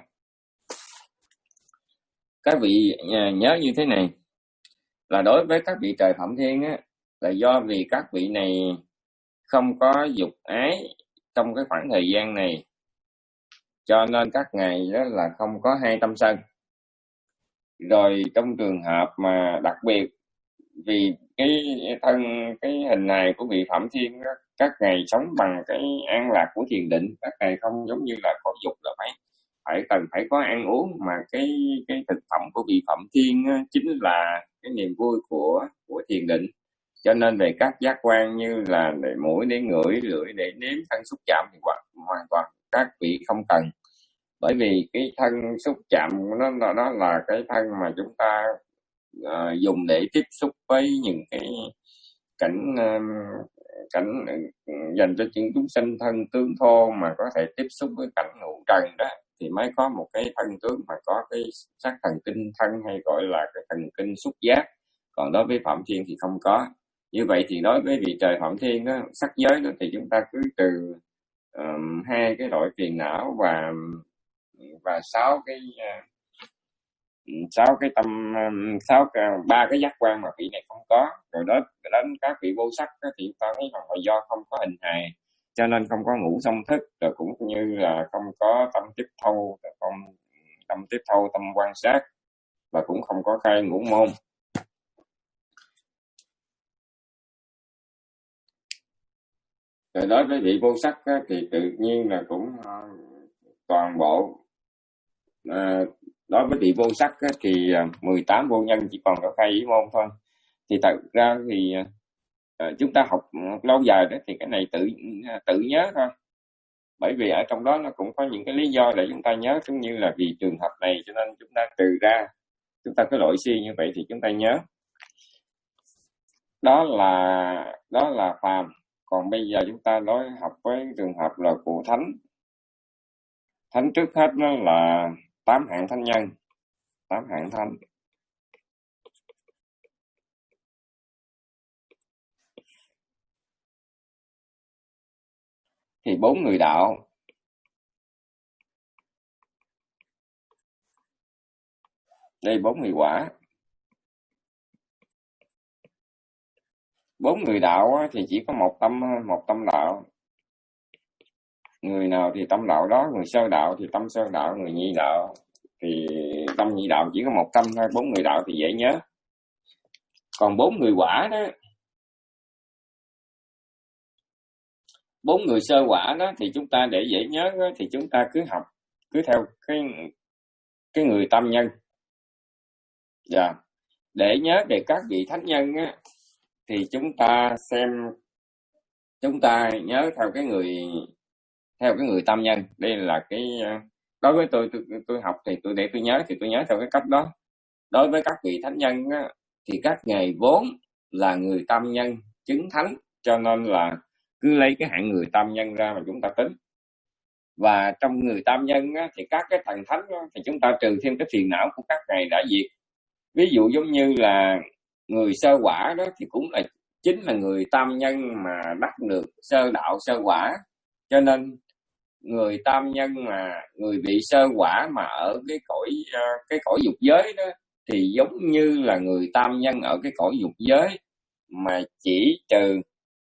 [SPEAKER 3] Các vị nhớ như thế này, là đối với các vị trời Phạm Thiên á, là do vì các vị này không có dục ái trong cái khoảng thời gian này, cho nên các ngài đó là không có hai tâm sân. Rồi trong trường hợp mà đặc biệt vì cái thân cái hình hài của vị Phạm Thiên đó, các ngài sống bằng cái an lạc của thiền định, các ngài không giống như là có dục là phải phải cần phải có ăn uống, mà cái cái thực phẩm của vị Phạm Thiên á, chính là cái niềm vui của của thiền định. Cho nên về các giác quan như là để mũi để ngửi, lưỡi để nếm, thân xúc chạm thì hoàn, hoàn toàn các vị không cần. Bởi vì cái thân xúc chạm nó nó, nó là cái thân mà chúng ta uh, dùng để tiếp xúc với những cái cảnh uh, cảnh uh, dành cho những chúng sinh thân tướng thô mà có thể tiếp xúc với cảnh ngũ trần đó, thì mới có một cái thân tướng mà có cái sắc thần kinh thân, hay gọi là cái thần kinh xúc giác. Còn đối với Phạm Thiên thì không có. Như vậy thì đối với vị trời Phạm Thiên đó, sắc giới đó, thì chúng ta cứ trừ um, hai cái loại phiền não và và sáu cái uh, sáu cái tâm um, sáu ba cái giác quan mà vị này không có. Rồi đó đến các vị vô sắc đó, thì chúng ta thấy rằng là do không có hình hài, cho nên không có ngũ song thức, rồi cũng như là không có tâm tiếp thâu, không tâm tiếp thâu tâm quan sát, và cũng không có khai ngũ môn. Rồi đối với vị vô sắc á, thì tự nhiên là cũng uh, toàn bộ uh, đối với vị vô sắc á, thì uh, mười tám vô nhân chỉ còn có khai ý môn thôi. Thì thật ra thì uh, chúng ta học lâu dài đó, thì cái này tự uh, tự nhớ thôi. Bởi vì ở trong đó nó cũng có những cái lý do để chúng ta nhớ, cũng như là vì trường hợp này cho nên chúng ta trừ ra. Chúng ta cứ loại suy như vậy thì chúng ta nhớ. Đó là đó là phàm. Còn bây giờ chúng ta nói học với trường hợp là của thánh. Thánh trước hết nó là tám hạng thánh nhân. Tám hạng thánh. Thì bốn người đạo. Đây bốn người quả. Bốn người đạo thì chỉ có một tâm một tâm đạo. Người nào thì tâm đạo đó, người sơ đạo thì tâm sơ đạo, người nhị đạo thì tâm nhị đạo, chỉ có một tâm thôi. Bốn người đạo thì dễ nhớ. Còn bốn người quả đó, bốn người sơ quả đó thì chúng ta để dễ nhớ đó, thì chúng ta cứ học cứ theo cái cái người tâm nhân. Dạ. Yeah. Để nhớ về các vị thánh nhân á, thì chúng ta xem chúng ta nhớ theo cái người theo cái người tâm nhân. Đây là cái đối với tôi tôi, tôi học thì tôi để tôi nhớ thì tôi nhớ theo cái cách đó. Đối với các vị thánh nhân á, thì các ngài vốn là người tâm nhân chứng thánh, cho nên là cứ lấy cái hạng người tâm nhân ra mà chúng ta tính. Và trong người tâm nhân á, thì các cái thần thánh á, thì chúng ta trừ thêm cái phiền não của các ngài đã diệt. Ví dụ giống như là người sơ quả đó thì cũng là chính là người tam nhân mà đắc được sơ đạo sơ quả. Cho nên người tam nhân mà người bị sơ quả mà ở cái cõi cái cõi dục giới đó thì giống như là người tam nhân ở cái cõi dục giới mà chỉ trừ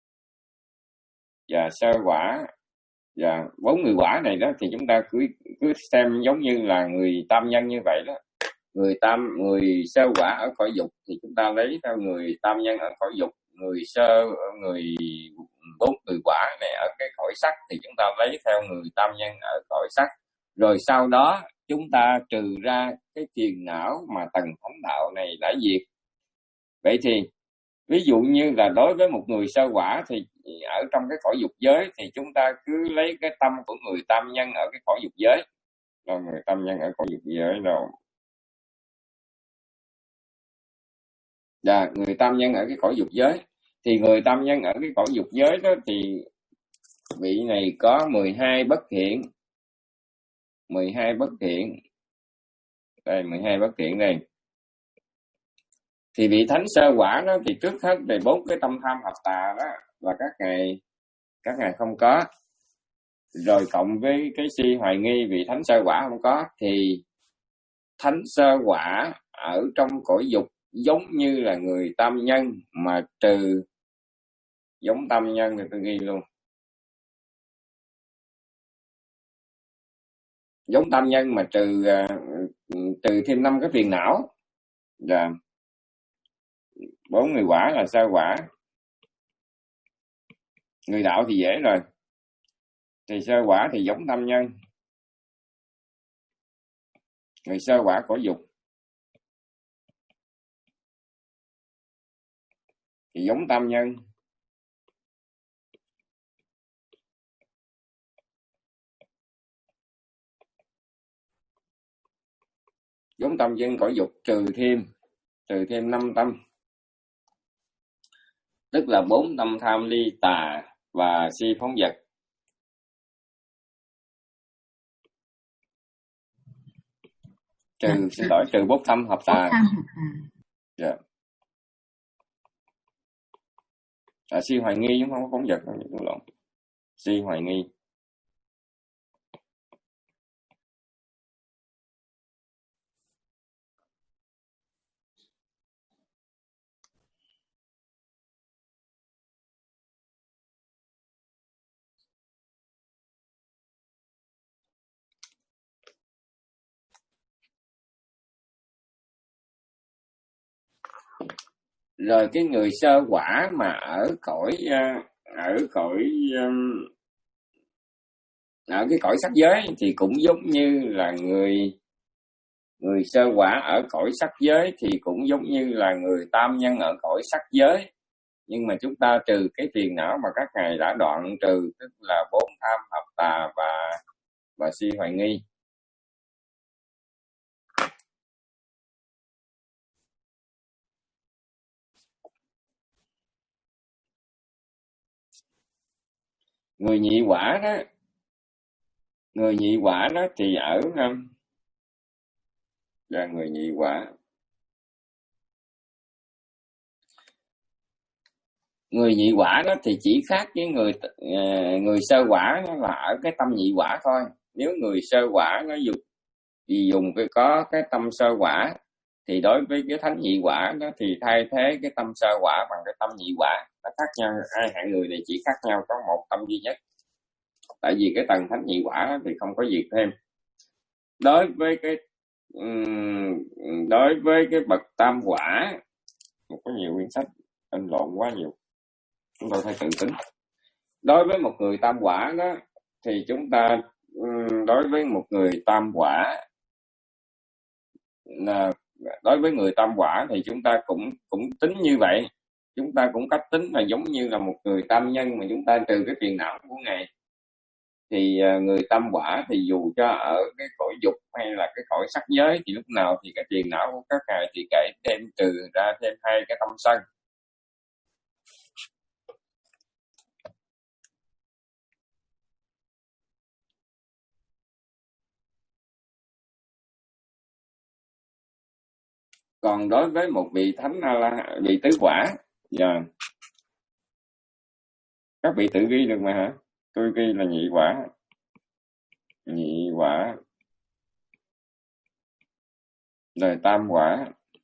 [SPEAKER 3] và sơ quả và bốn người quả này đó, thì chúng ta cứ cứ xem giống như là người tam nhân như vậy đó. Người tam người sơ quả ở cõi dục thì chúng ta lấy theo người tam nhân ở cõi dục. Người sơ người bốn người quả này ở cái cõi sắc thì chúng ta lấy theo người tam nhân ở cõi sắc. Rồi sau đó chúng ta trừ ra cái phiền não mà tầng thánh đạo này đã diệt. Vậy thì Ví dụ như là đối với một người sơ quả thì ở trong cái cõi dục giới thì chúng ta cứ lấy cái tâm của người tam nhân ở cái cõi dục giới. Rồi người tam nhân ở cõi dục giới rồi. Dạ, người tam nhân ở cái cõi dục giới. Thì người tam nhân ở cái cõi dục giới đó thì vị này có mười hai bất thiện. mười hai bất thiện. Đây, mười hai bất thiện đây. Thì vị thánh sơ quả đó thì trước hết về bốn cái tâm tham hợp tà đó và các ngài các ngài không có. Rồi cộng với cái si hoài nghi vị thánh sơ quả không có, thì thánh sơ quả ở trong cõi dục giống như là người tam nhân, mà trừ giống tam nhân thì tôi ghi luôn. Giống tam nhân mà trừ trừ thêm năm cái phiền não. Là bốn người quả là sơ quả. Người đạo thì dễ rồi. Thì sơ quả thì giống tam nhân. Người sơ quả cõi dục thì giống tam nhân. Giống tam nhân cõi dục trừ thêm trừ thêm năm tâm, tức là bốn tâm tham ly tà và si phóng dật. Trừ
[SPEAKER 2] Dạ.
[SPEAKER 3] xin lỗi trừ bốc thăm hợp
[SPEAKER 2] Bốc
[SPEAKER 3] tà.
[SPEAKER 2] tham hợp tà.
[SPEAKER 3] Dạ. À, si hoài nghi chứ không có phóng dật đâu, đúng lộn. Si hoài nghi. Rồi cái người sơ quả mà ở cõi ở cõi ở cái cõi sắc giới thì cũng giống như là người người sơ quả ở cõi sắc giới thì cũng giống như là người tam nhân ở cõi sắc giới. Nhưng mà chúng ta trừ cái phiền não mà các ngài đã đoạn trừ, tức là bốn tham hợp tà và và si hoài nghi. Người nhị quả đó, người nhị quả đó thì ở là người nhị quả. Người nhị quả đó thì chỉ khác với người người sơ quả là ở cái tâm nhị quả thôi. Nếu người sơ quả nó dùng thì dùng cái có cái tâm sơ quả, thì đối với cái thánh nhị quả đó thì thay thế cái tâm sơ quả bằng cái tâm nhị quả. Nó khác nhau, hai hạng người này chỉ khác nhau có một tâm duy nhất. Tại vì cái tầng thánh nhị quả thì không có gì thêm. Đối với cái đối với cái bậc tam quả, có nhiều quyển sách anh lộn quá nhiều, chúng tôi phải tự tính. Đối với một người tam quả đó thì chúng ta đối với một người tam quả là đối với người tam quả thì chúng ta cũng cũng tính như vậy. Chúng ta cũng cách tính là giống như là một người tam nhân mà chúng ta trừ cái phiền não của ngài. Thì người tam quả thì dù cho ở cái cõi dục hay là cái cõi sắc giới thì lúc nào thì cái phiền não của các ngài thì kể thêm trừ ra thêm hai cái tâm sân. Còn đối với một vị thánh là vị tứ quả, yeah. Các vị tự ghi được mà hả? Tôi ghi là nhị quả. Nhị quả. Rồi tam quả.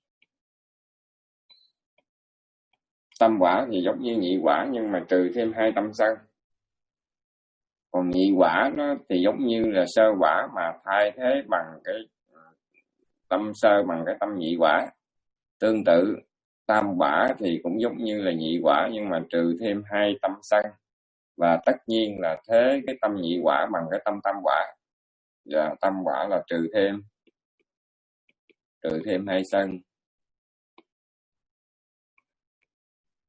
[SPEAKER 3] Tam quả thì giống như nhị quả nhưng mà trừ thêm hai tâm sân. Còn nhị quả nó thì giống như là sơ quả mà thay thế bằng cái tâm sơ bằng cái tâm nhị quả. Tương tự tam quả thì cũng giống như là nhị quả nhưng mà trừ thêm hai tâm sân. Và tất nhiên là thế cái tâm nhị quả bằng cái tâm tam quả. Và tam quả là trừ thêm trừ thêm hai sân.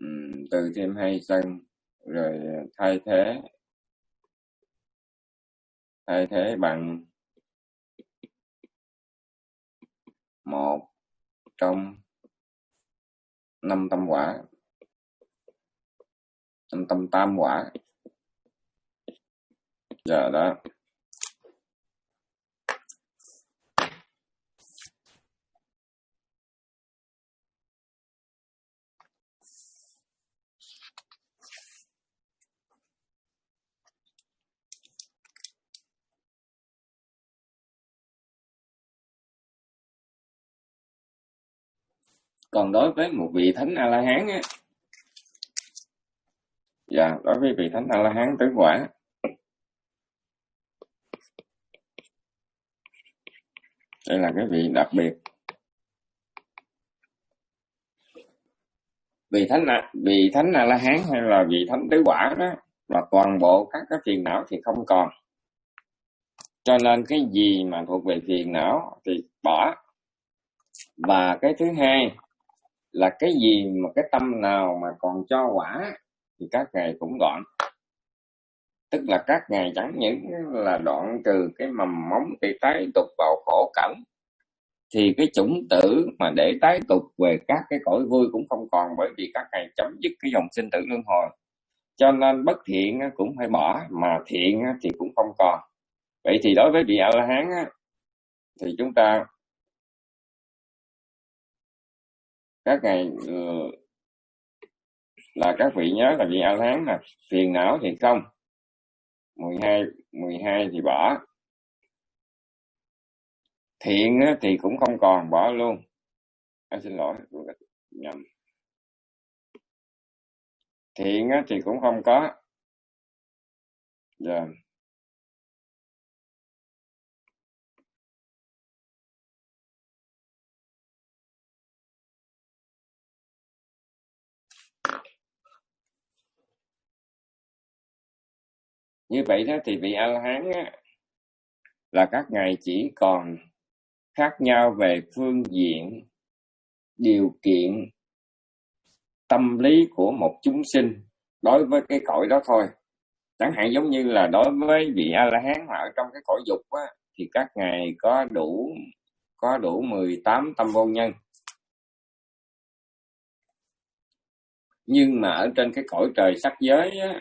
[SPEAKER 3] um, từ thêm hai sân, rồi thay thế thay thế bằng một trong năm tâm quả, năm tâm tam quả. Giờ đó còn đối với một vị thánh A La Hán á, dạ, đối với vị thánh A La Hán tứ quả, đây là cái vị đặc biệt. Vị thánh vị thánh A La Hán hay là vị thánh tứ quả đó là toàn bộ các cái phiền não thì không còn, cho nên cái gì mà thuộc về phiền não thì bỏ. Và cái thứ hai là cái gì mà cái tâm nào mà còn cho quả thì các ngài cũng đoạn. Tức là các ngài chẳng những là đoạn trừ cái mầm móng để tái tục vào khổ cảnh, thì cái chủng tử mà để tái tục về các cái cõi vui cũng không còn, bởi vì các ngài chấm dứt cái dòng sinh tử luân hồi. Cho nên bất thiện cũng phải bỏ, mà thiện thì cũng không còn. Vậy thì đối với vị A La Hán thì chúng ta các ngài là các vị nhớ là vị A La Hán là phiền não thì không, mười hai mười hai thì bỏ, thiện thì cũng không còn, bỏ luôn. À, xin lỗi, nhầm. Thiện thì cũng không có. Dạ. Như vậy đó thì vị A La Hán á, là các ngài chỉ còn khác nhau về phương diện điều kiện tâm lý của một chúng sinh đối với cái cõi đó thôi. Chẳng hạn giống như là đối với vị A La Hán ở trong cái cõi dục á, thì các ngài có đủ có đủ mười tám tâm vô nhân. Nhưng mà ở trên cái cõi trời sắc giới á,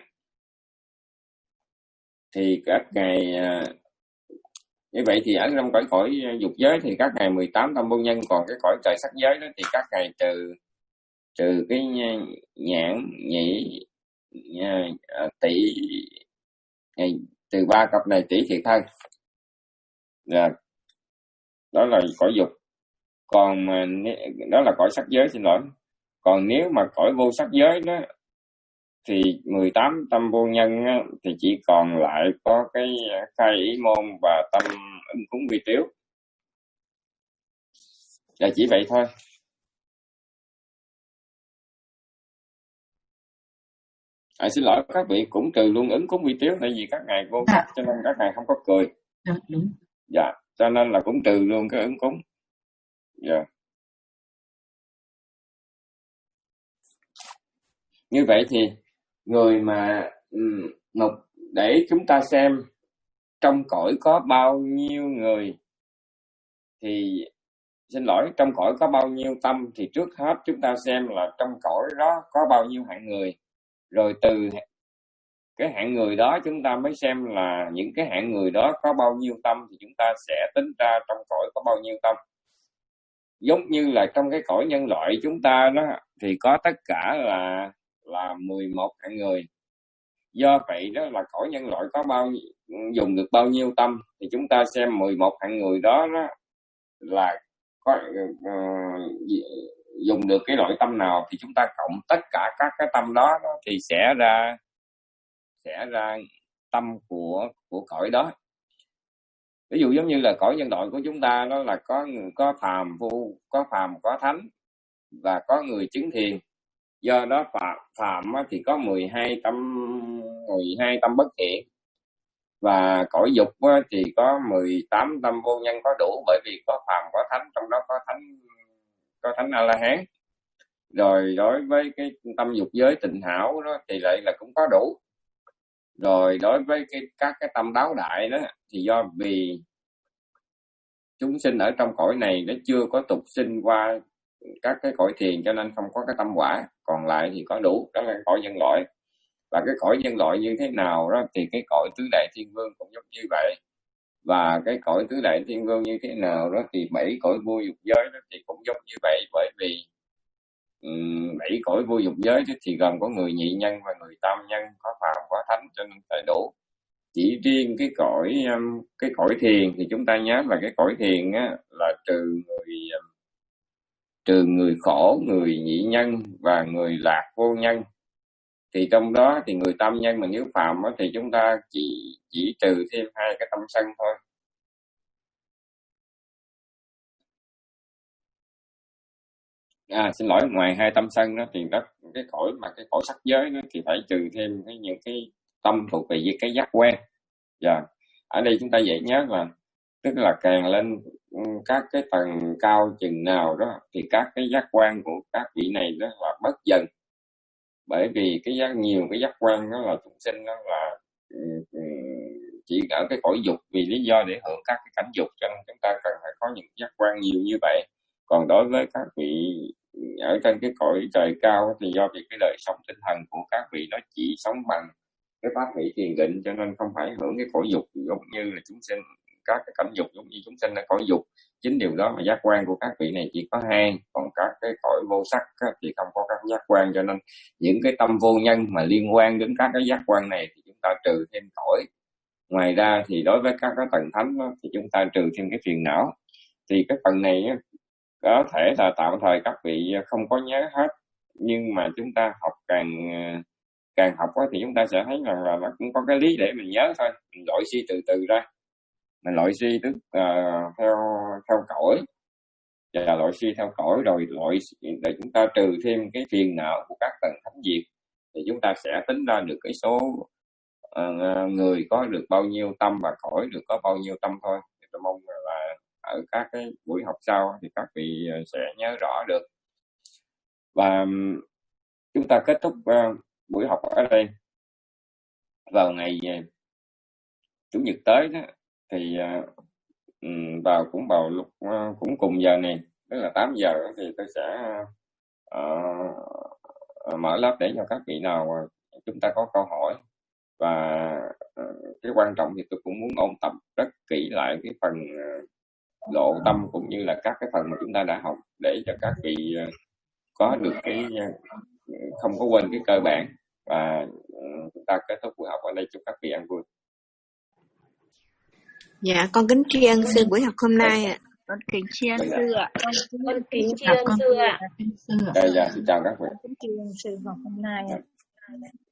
[SPEAKER 3] thì các ngài như vậy thì ở trong cõi cõi dục giới thì các ngài mười tám tâm vô nhân, còn cái cõi trời sắc giới đó thì các ngài trừ trừ cái nhãn nhĩ tỷ, từ ba cặp này tỷ thiệt thân. Dạ. Đó là cõi dục. Còn mà đó là cõi sắc giới, xin lỗi. Còn nếu mà cõi vô sắc giới đó thì mười tám tâm vô nhân á, thì chỉ còn lại có cái khai ý môn và tâm ứng cúng vi tiếu. Là chỉ vậy thôi. À, xin lỗi các vị, cũng trừ luôn ứng cúng vi tiếu, tại vì các ngài vô sắc cho nên các ngài không có cười.
[SPEAKER 2] Dạ, đúng.
[SPEAKER 3] Dạ, cho nên là cũng trừ luôn cái ứng cúng. Dạ. Như vậy thì người mà một để chúng ta xem trong cõi có bao nhiêu người, thì xin lỗi, trong cõi có bao nhiêu tâm, thì trước hết chúng ta xem là trong cõi đó có bao nhiêu hạng người, rồi từ cái hạng người đó chúng ta mới xem là những cái hạng người đó có bao nhiêu tâm, thì chúng ta sẽ tính ra trong cõi có bao nhiêu tâm. Giống như là trong cái cõi nhân loại chúng ta đó thì có tất cả là là mười một hạng người. Do vậy đó là cõi nhân loại có bao dùng được bao nhiêu tâm, thì chúng ta xem mười một hạng người đó, đó là có uh, dùng được cái loại tâm nào, thì chúng ta cộng tất cả các cái tâm đó, đó thì sẽ ra sẽ ra tâm của của cõi đó. Ví dụ giống như là cõi nhân loại của chúng ta đó là có người có phàm phu, có phàm có thánh và có người chứng thiền. Do đó phàm, phàm thì có mười hai tâm mười hai tâm bất thiện, và cõi dục thì có mười tám tâm vô nhân có đủ, bởi vì có phàm có thánh, trong đó có thánh có thánh A La Hán. Rồi đối với cái tâm dục giới tịnh hảo đó thì lại là cũng có đủ. Rồi đối với cái các cái tâm đáo đại đó thì do vì chúng sinh ở trong cõi này nó chưa có tục sinh qua các cái cõi thiền cho nên không có cái tâm quả, còn lại thì có đủ. Đó là cõi nhân loại. Và cái cõi nhân loại như thế nào đó thì cái cõi tứ đại thiên vương cũng giống như vậy. Và cái cõi tứ đại thiên vương như thế nào đó thì bảy cõi vô dục giới đó thì cũng giống như vậy. Bởi vì um, bảy cõi vô dục giới thì gồm có người nhị nhân và người tam nhân, có phàm có thánh, cho nên phải đủ. Chỉ riêng cái cõi um, cái cõi thiền thì chúng ta nhớ là cái cõi thiền á, là trừ người um, trừ người khổ, người nhị nhân và người lạc vô nhân. Thì trong đó thì người tam nhân mà nếu phàm á, thì chúng ta chỉ chỉ trừ thêm hai cái tâm sân thôi. À, xin lỗi, ngoài hai tâm sân đó thì đó cái cõi mà cái cõi sắc giới đó thì phải trừ thêm cái những cái tâm thuộc về cái giác quan. Dạ. Ở đây chúng ta dễ nhớ là tức là càng lên các cái tầng cao chừng nào đó thì các cái giác quan của các vị này đó là mất dần. Bởi vì cái giác nhiều cái giác quan đó là chúng sinh đó là chỉ ở cái cõi dục vì lý do để hưởng các cái cảnh dục, cho nên chúng ta cần phải có những giác quan nhiều như vậy. Còn đối với các vị ở trên cái cõi trời cao thì do vì cái đời sống tinh thần của các vị nó chỉ sống bằng cái pháp vị thiền định, cho nên không phải hưởng cái cõi dục giống như là chúng sinh, các cái cảnh dục giống như chúng sinh là cõi dục. Chính điều đó mà giác quan của các vị này chỉ có hai, còn các cái cõi vô sắc thì không có các giác quan, cho nên những cái tâm vô nhân mà liên quan đến các cái giác quan này thì chúng ta trừ thêm cõi. Ngoài ra thì đối với các cái tầng thánh đó, thì chúng ta trừ thêm cái phiền não. Thì cái phần này có thể là tạm thời các vị không có nhớ hết, nhưng mà chúng ta học càng càng học thì chúng ta sẽ thấy rằng là nó cũng có cái lý để mình nhớ thôi. Mình loại suy từ từ ra, mình loại suy tức uh, theo theo cõi và loại suy theo cõi, rồi loại để chúng ta trừ thêm cái phiền não của các tầng thánh diệt thì chúng ta sẽ tính ra được cái số uh, người có được bao nhiêu tâm và cõi được có bao nhiêu tâm thôi. Thì tôi mong là ở các cái buổi học sau thì các vị sẽ nhớ rõ được. Và chúng ta kết thúc uh, buổi học ở đây vào ngày chủ nhật tới đó, thì uh, vào cũng vào lúc uh, cũng cùng giờ này, tức là tám giờ thì tôi sẽ uh, mở lớp để cho các vị nào uh, chúng ta có câu hỏi. Và uh, cái quan trọng thì tôi cũng muốn ôn tập rất kỹ lại cái phần uh, độ tâm cũng như là các cái phần mà chúng ta đã học để cho các vị uh, có được cái uh, không có quên cái cơ bản. Và uh, chúng ta kết thúc buổi học ở đây. Chúc các vị ăn vui.
[SPEAKER 5] Dạ, con kính tri ân sư buổi học hôm nay ạ.
[SPEAKER 1] Con kính tri ân sư ạ.
[SPEAKER 2] Con kính tri ân sư ạ.
[SPEAKER 3] Dạ, dạ, xin chào các vị.
[SPEAKER 1] Con kính tri ân sư học hôm nay ạ.